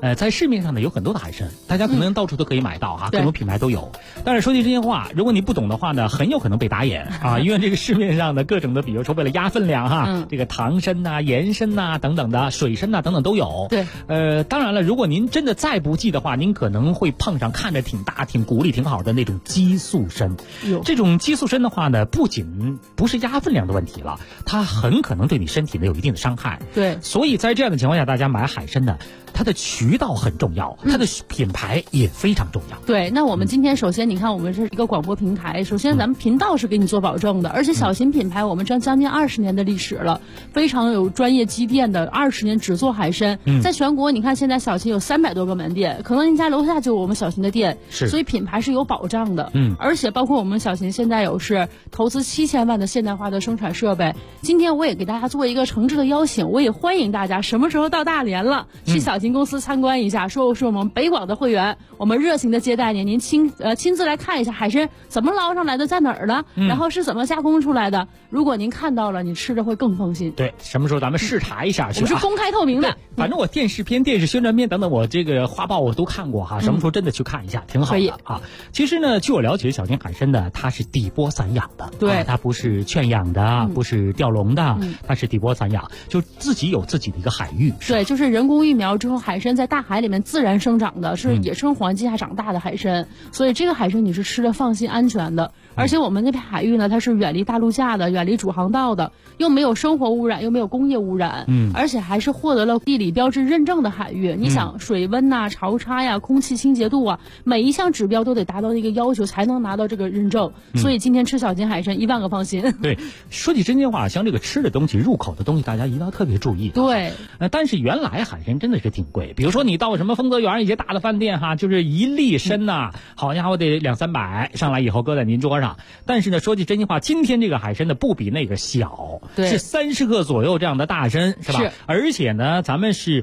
在市面上呢有很多的海参，大家可能到处都可以买到哈，各种品牌都有。但是说句真心话，如果你不懂的话呢，很有可能被打眼啊，因为这个市面上的各种的，比如说为了压分量哈，这个糖参呐、盐参呐等等的，水参呐等等都有。 对， 当然了，如果您真的再不济的话，您可能会碰上看着挺大、挺骨力挺好的那种激素参。这种激素参的话呢，不仅不是压分量的问题了，它很可能对你身体呢有一定的伤害。 对， 所以在这样的情况下，大家买海参呢，它的渠道很重要，它的品牌也非常重要。 对，那我们今天首先你看，我们是一个广播平台，首先咱们频道是给你做保证的，而且小型品牌我们将近20年的历史了，非常有专业积淀的，20年只做海参。在全国你看现在小型有300多个门店，可能您家楼下就有我们小型的店，所以品牌是有保障的。而且包括我们小型现在有是投资7000万的现代化的生产设备。今天我也给大家做一个诚挚的邀请，我也欢迎大家什么时候到大连了，去小型公司参观一下，说是我们北广的会员，我们热情的接待您，您亲自来看一下海参怎么捞上来的，在哪儿呢？然后是怎么加工出来的。如果您看到了，你吃着会更放心。 对，什么时候咱们视察一下去？ 我们是公开透明的。 反正我电视片、电视宣传片等等，我这个画报我都看过哈。什么时候真的去看一下，挺好的啊。其实呢，据我了解，小型海参呢，它是底波散养的， 对， 它不是圈养的，不是钓笼的，它是底波散养，就自己有自己的一个海域。 对，就是人工育苗之后，海参在大海里面自然生长的，是野生环境下长大的海参，所以这个海参你是吃的放心安全的。而且我们那片海域呢，它是远离大陆架的，远离主航道的，又没有生活污染，又没有工业污染，而且还是获得了地理标志认证的海域。你想水温呐、潮差呀、空气清洁度啊，每一项指标都得达到一个要求，才能拿到这个认证。所以今天吃小型海参10000个放心。 对，说起真心话，像这个吃的东西、入口的东西，大家一定要特别注意。 对， 但是原来海参真的是挺贵，比如说你到什么丰泽园一些大的饭店哈，就是一粒参呐，好家伙得200-300，上来以后搁在您桌上。但是呢，说句真心话，今天这个海参呢不比那个小，是30克左右这样的大参，是吧？而且呢，咱们是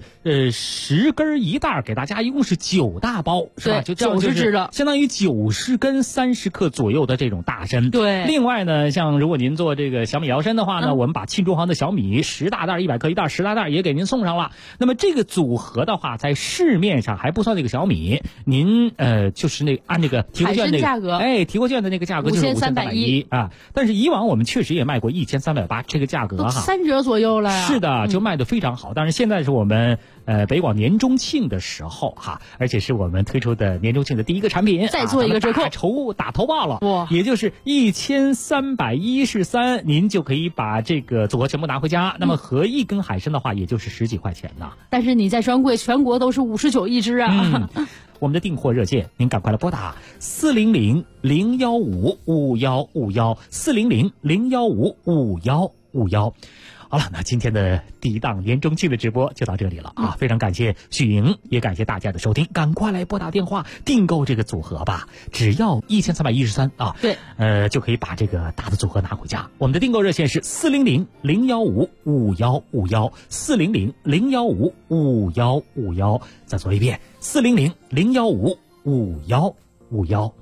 10根1袋，给大家一共是9大包，是吧？就 90只的， 相当于90根30克左右的这种大参。 对。 另外呢，像如果您做这个小米摇参的话呢，我们把庆中行的小米10大袋100克1袋10大袋也给您送上了。那么这个组合的话，在市面上还不算那个小米，您就是那按那个提货券那个价格， 提货券的那个价格就是5310啊。但是以往我们确实也卖过1380这个价格哈 ，3折左右了呀。 是的，就卖得非常好。但是现在是我们北广年中庆的时候哈，而且是我们推出的年中庆的第一个产品， 再做一个折扣， 打头报了， 哇， 也就是1313，您就可以把这个组合全部拿回家。那么合一根海参的话，也就是10几块钱呢。 但是你在专柜全国都是59一只啊。 我们的订货热线，您赶快来拨打400-015-5151，400-015-5151。好了，那今天的第一档年中庆的直播就到这里了啊！非常感谢许莹，也感谢大家的收听，赶快来拨打电话订购这个组合吧，只要1313啊！ 对， 就可以把这个大的组合拿回家。我们的订购热线是400-015-5151，400-015-5151。再说一遍，400-015-5151。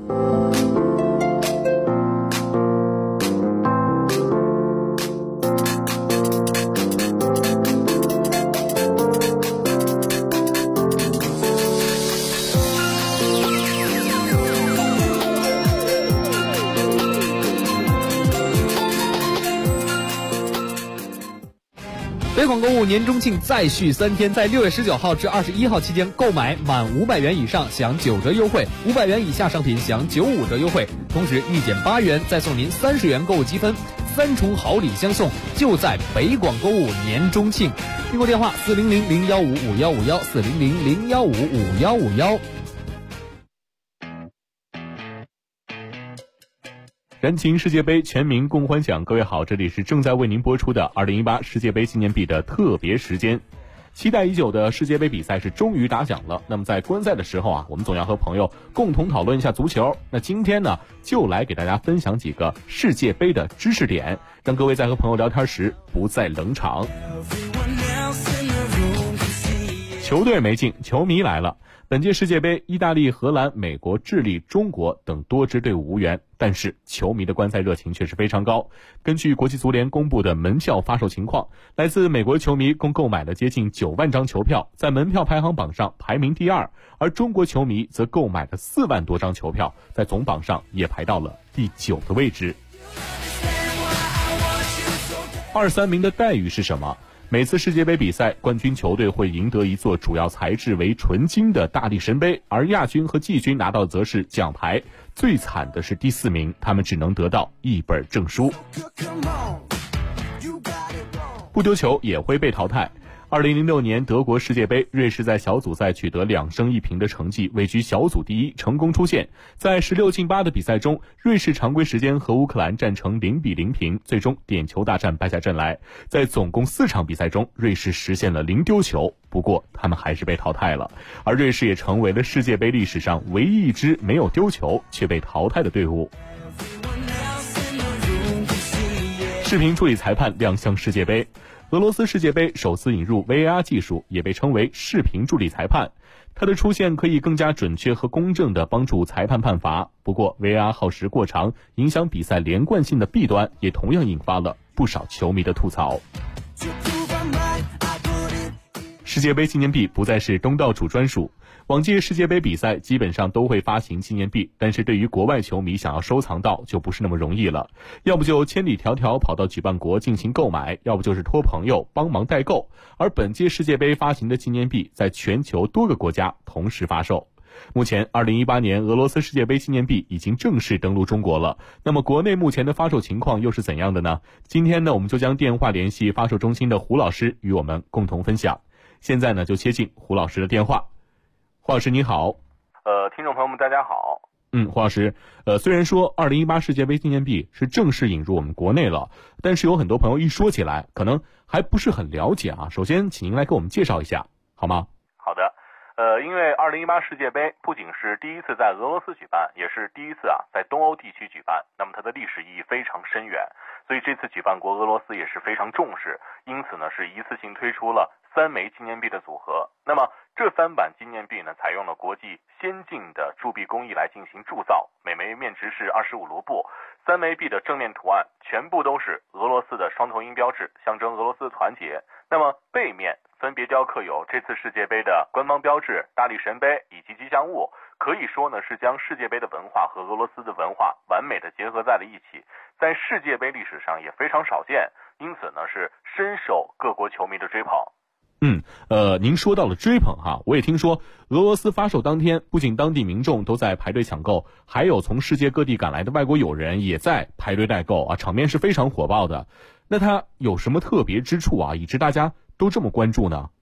北广购物年中庆再续3天，在6月19号至21号期间，购买满500元以上享9折优惠，500元以下商品享95折优惠，同时立减8元，再送您30元购物积分，3重好礼相送，就在北广购物年中庆。订购电话400-015-5151，400-015-5151。 燃情世界杯，全民共欢享。各位好，这里是正在为您播出的2018世界杯纪念币的特别时间。期待已久的世界杯比赛是终于打响了。那么在观赛的时候啊，我们总要和朋友共同讨论一下足球。那今天呢，就来给大家分享几个世界杯的知识点，让各位在和朋友聊天时不再冷场。 球队没进，球迷来了。本届世界杯，意大利、荷兰、美国、智利、中国等多支队伍无缘，但是球迷的观赛热情却是非常高。根据国际足联公布的门票发售情况，来自美国球迷共购买了接近9万张球票，在门票排行榜上排名第2，而中国球迷则购买了4万多张球票，在总榜上也排到了第9的位置。2、3名的待遇是什么？每次世界杯比赛，冠军球队会赢得一座主要材质为纯金的大力神杯，而亚军和季军拿到则是奖牌。最惨的是第4名，他们只能得到一本证书。不丢球也会被淘汰。2006年德国世界杯，瑞士在小组赛取得2胜1平的成绩，位居小组第1，成功出线。在16进8的比赛中，瑞士常规时间和乌克兰战成0-0平，最终点球大战败下阵来。在总共4场比赛中，瑞士实现了0丢球，不过他们还是被淘汰了。而瑞士也成为了世界杯历史上唯一一支没有丢球却被淘汰的队伍。视频助理裁判亮相世界杯。俄罗斯世界杯首次引入 VAR 技术，也被称为视频助理裁判。它的出现可以更加准确和公正地帮助裁判判罚。不过 VAR 耗时过长，影响比赛连贯性的弊端也同样引发了不少球迷的吐槽。世界杯纪念币不再是东道主专属。往届世界杯比赛基本上都会发行纪念币，但是对于国外球迷想要收藏到就不是那么容易了，要不就千里迢迢跑到举办国进行购买，要不就是托朋友帮忙代购。而本届世界杯发行的纪念币在全球多个国家同时发售。目前2018年俄罗斯世界杯纪念币已经正式登陆中国了，那么国内目前的发售情况又是怎样的呢？今天呢，我们就将电话联系发售中心的胡老师与我们共同分享。现在呢，就接进胡老师的电话。胡老师你好。 听众朋友们大家好。 胡老师，虽然说2018世界杯纪念币是正式引入我们国内了，但是有很多朋友一说起来可能还不是很了解啊。首先请您来给我们介绍一下好吗？ 好的。因为2018世界杯不仅是第一次在俄罗斯举办，也是第一次在东欧地区举办，那么它的历史意义非常深远，所以这次举办国俄罗斯也是非常重视，因此呢是一次性推出了3枚纪念币的组合。那么这3版纪念币呢，采用了国际先进的铸币工艺来进行铸造，每枚面值是25卢布。3枚币的正面图案全部都是俄罗斯的双头鹰标志，象征俄罗斯的团结。那么背面分别雕刻有这次世界杯的官方标志、大力神杯以及吉祥物，可以说呢是将世界杯的文化和俄罗斯的文化完美的结合在了一起，在世界杯历史上也非常少见，因此呢是深受各国球迷的追捧。 您说到了追捧哈，我也听说俄罗斯发售当天，不仅当地民众都在排队抢购，还有从世界各地赶来的外国友人也在排队代购啊，场面是非常火爆的。那它有什么特别之处啊，以致大家都这么关注呢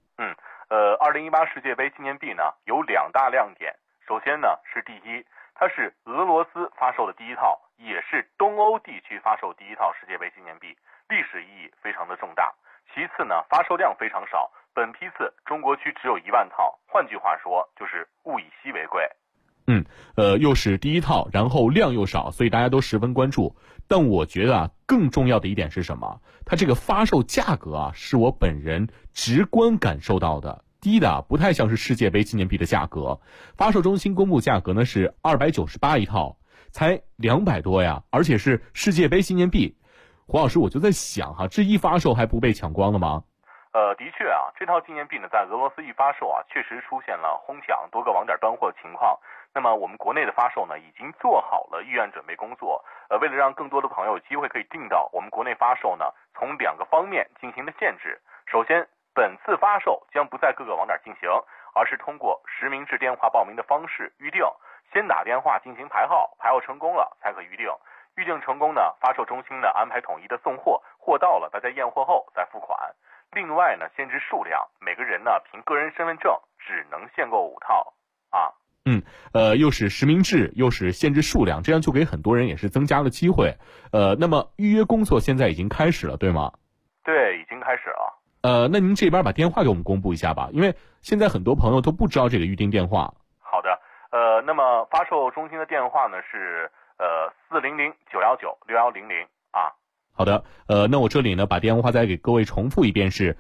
？2018世界杯纪念币呢有2大亮点。首先呢是第一，它是俄罗斯发售的第一套，也是东欧地区发售第一套世界杯纪念币，历史意义非常的重大。其次呢，发售量非常少，本批次中国区只有1万套，换句话说就是物以稀为贵。 又是第一套，然后量又少，所以大家都十分关注。但我觉得更重要的一点是什么？它这个发售价格是我本人直观感受到的，低的不太像是世界杯纪念币的价格。发售中心公布价格呢是298一套，才200多呀，而且是世界杯纪念币。胡老师，我就在想这一发售还不被抢光了吗？ 的确这套纪念币呢，在俄罗斯一发售确实出现了哄抢、多个网点断货情况。那么我们国内的发售呢，已经做好了预案准备工作。为了让更多的朋友有机会可以订到，我们国内发售呢，从2个方面进行了限制。首先，本次发售将不在各个网点进行，而是通过实名制电话报名的方式预定，先打电话进行排号，排号成功了才可预定。预定成功呢，发售中心呢安排统一的送货，货到了大家验货后再付款。另外呢，限制数量，每个人呢凭个人身份证只能限购5套又是实名制，又是限制数量，这样就给很多人也是增加了机会。那么预约工作现在已经开始了，对吗？ 对，已经开始了。 那您这边把电话给我们公布一下吧，因为现在很多朋友都不知道这个预订电话。 好的，那么发售中心的电话呢是400-919-6100 好的，那我这里呢把电话再给各位重复一遍，是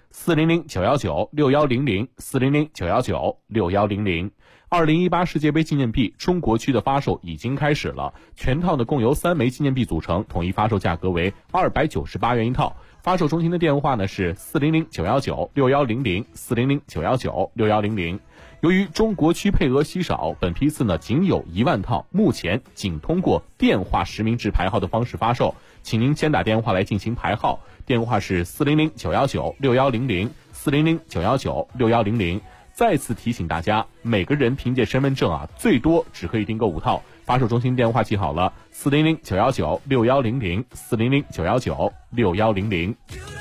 400-919-6100，400-919-6100。2018世界杯纪念币中国区的发售已经开始了，全套呢共由3枚纪念币组成，统一发售价格为298元一套。发售中心的电话呢是400-919-6100，400-919-6100。由于中国区配额稀少，本批次呢仅有1万套，目前仅通过电话实名制排号的方式发售，请您先打电话来进行排号，电话是400-919-6100，400-919-6100。再次提醒大家，每个人凭借身份证最多只可以订购5套。发售中心电话记好了，400-919-6100，400-919-6100。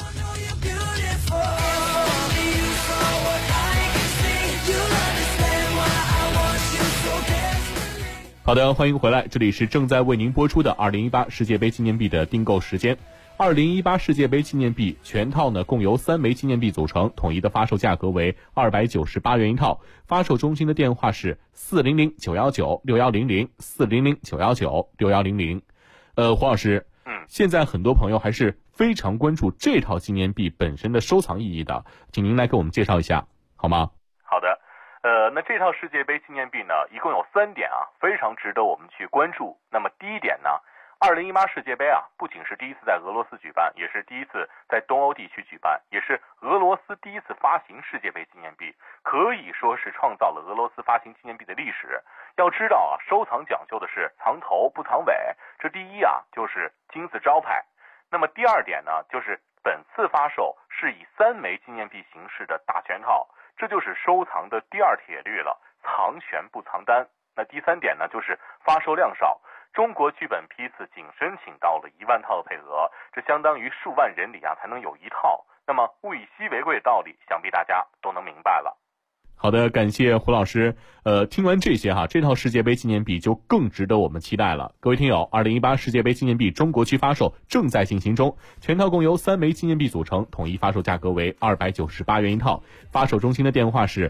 好的，欢迎回来，这里是正在为您播出的2018世界杯纪念币的订购时间。2018世界杯纪念币全套呢共由3枚纪念币组成，统一的发售价格为298元一套。发售中心的电话是400-919-6100，400-919-6100。黄老师，现在很多朋友还是非常关注这套纪念币本身的收藏意义的，请您来给我们介绍一下好吗？ 好的，那这套世界杯纪念币呢一共有3点非常值得我们去关注。那么第一点呢，2018世界杯不仅是第一次在俄罗斯举办，也是第一次在东欧地区举办，也是俄罗斯第一次发行世界杯纪念币，可以说是创造了俄罗斯发行纪念币的历史。要知道收藏讲究的是藏头不藏尾，这第一就是金字招牌。那么第二点呢，就是本次发售是以3枚纪念币形式的大全套，这就是收藏的第2铁律了，藏全不藏单。那第3点呢，就是发售量少。中国区本批次仅申请到了1万套的配额，这相当于数万人里才能有1套。那么物以稀为贵的道理，想必大家都能明白了。 好的，感谢胡老师。听完这些这套世界杯纪念币就更值得我们期待了。各位听友，2018世界杯纪念币中国区发售正在进行中，全套共由3枚纪念币组成，统一发售价格为298元一套。发售中心的电话是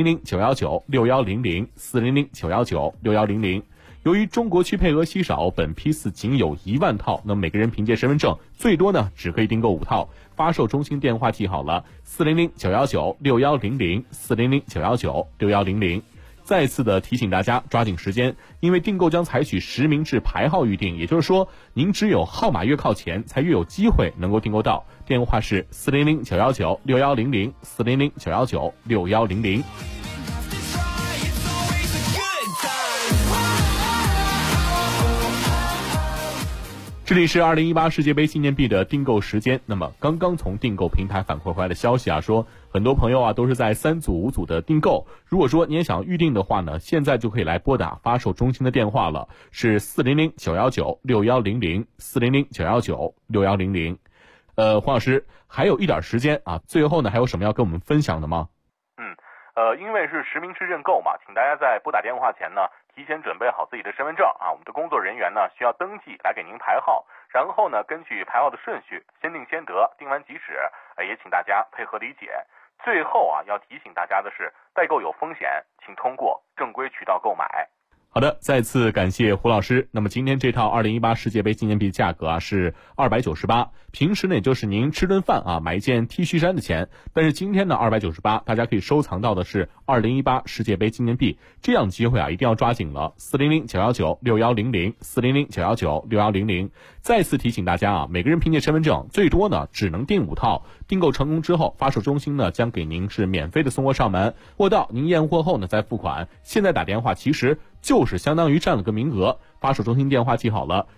400-919-6100，400-919-6100。由于中国区配额稀少，本批次仅有1万套，那每个人凭借身份证最多呢只可以订购5套。发售中心电话记好了，400-919-6100，400-919-6100。再次的提醒大家抓紧时间，因为订购将采取实名制排号预订，也就是说您只有号码越靠前才越有机会能够订购到。电话是400-919-6100，400-919-6100。这里是2018世界杯纪念币的订购时间。那么刚刚从订购平台反馈回来的消息说很多朋友都是在3组5组的订购。如果说你也想预定的话呢，现在就可以来拨打发售中心的电话了，是400-919-6100，400-919-6100。黄老师还有一点时间最后呢还有什么要跟我们分享的吗？ 因为是实名制认购嘛，请大家在拨打电话前呢提前准备好自己的身份证我们的工作人员呢需要登记来给您排号，然后呢根据排号的顺序先定先得，定完即止，也请大家配合理解。最后要提醒大家的是，代购有风险，请通过正规渠道购买。 好的，再次感谢胡老师。那么今天这套2018世界杯纪念币价格是298，平时呢也就是您吃顿饭买一件 T 恤衫的钱，但是今天呢298，大家可以收藏到的是2018世界杯纪念币，这样机会一定要抓紧了。400-919-6100，400-919-6100。再次提醒大家每个人凭借身份证最多呢只能订5套，订购成功之后，发售中心呢将给您是免费的送货上门，货到您验货后呢再付款。现在打电话其实就是相当于占了个名额。发售中心电话记好了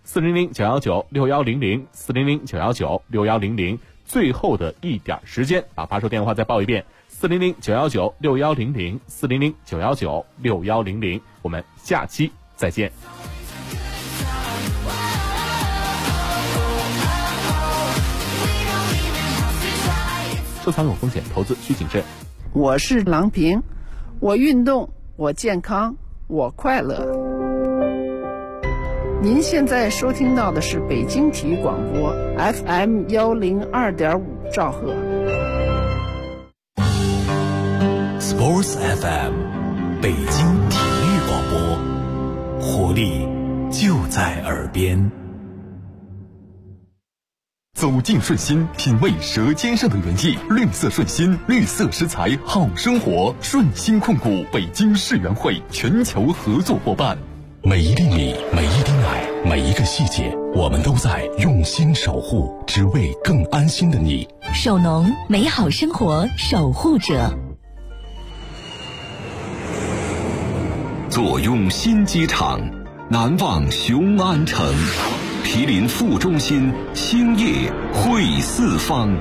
，400-919-6100，400-919-6100。最后的一点时间，把发售电话再报一遍，400-919-6100，400-919-6100。我们下期再见。收藏有风险，投资需谨慎。 我是郎平，我运动，我健康，我快乐。您现在收听到的是北京体育广播 FM 102.5兆赫。 Sports FM 北京体育广播，活力就在耳边。 走进顺心，品味舌尖上的原意。绿色顺心，绿色食材好生活。顺心控股北京世园会全球合作伙伴。 每一粒米，每一滴奶，每一个细节，我们都在用心守护，只为更安心的你。 首农，美好生活守护者。 坐拥新机场，难忘雄安城。毗邻副中心，兴业汇四方。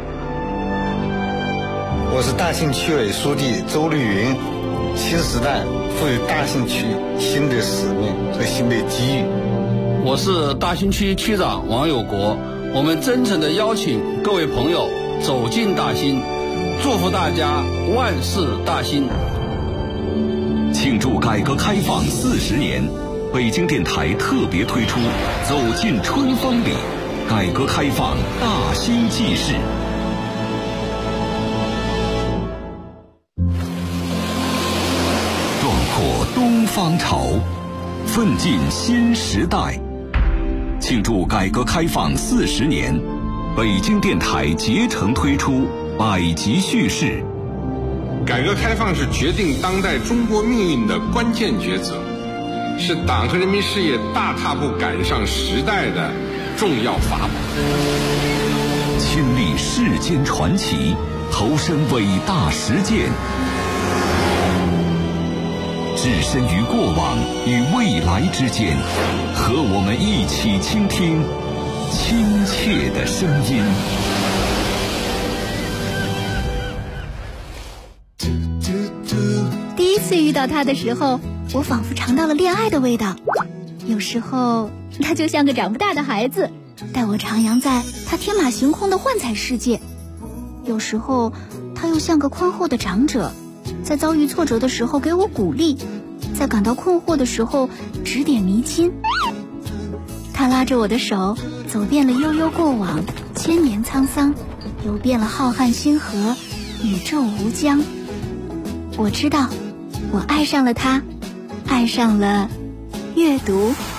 我是大兴区委书记周绿云。新时代赋予大兴区新的使命和新的机遇。 我是大兴区区长王有国。我们真诚地邀请各位朋友走进大兴，祝福大家万事大兴。 庆祝改革开放40年，北京电台特别推出走进春风里，改革开放大兴纪事。壮阔东方潮，奋进新时代。庆祝改革开放40年，北京电台竭诚推出百集叙事。 改革开放是决定当代中国命运的关键抉择，是党和人民事业大踏步赶上时代的重要法宝。 亲历世间传奇，投身伟大实践，置身于过往与未来之间，和我们一起倾听亲切的声音。 第一次遇到他的时候，我仿佛尝到了恋爱的味道。有时候他就像个长不大的孩子，带我徜徉在他天马行空的幻彩世界。有时候他又像个宽厚的长者，在遭遇挫折的时候给我鼓励，在感到困惑的时候指点迷津。他拉着我的手，走遍了悠悠过往，千年沧桑，游遍了浩瀚星河，宇宙无疆。我知道，我爱上了他，爱上了阅读。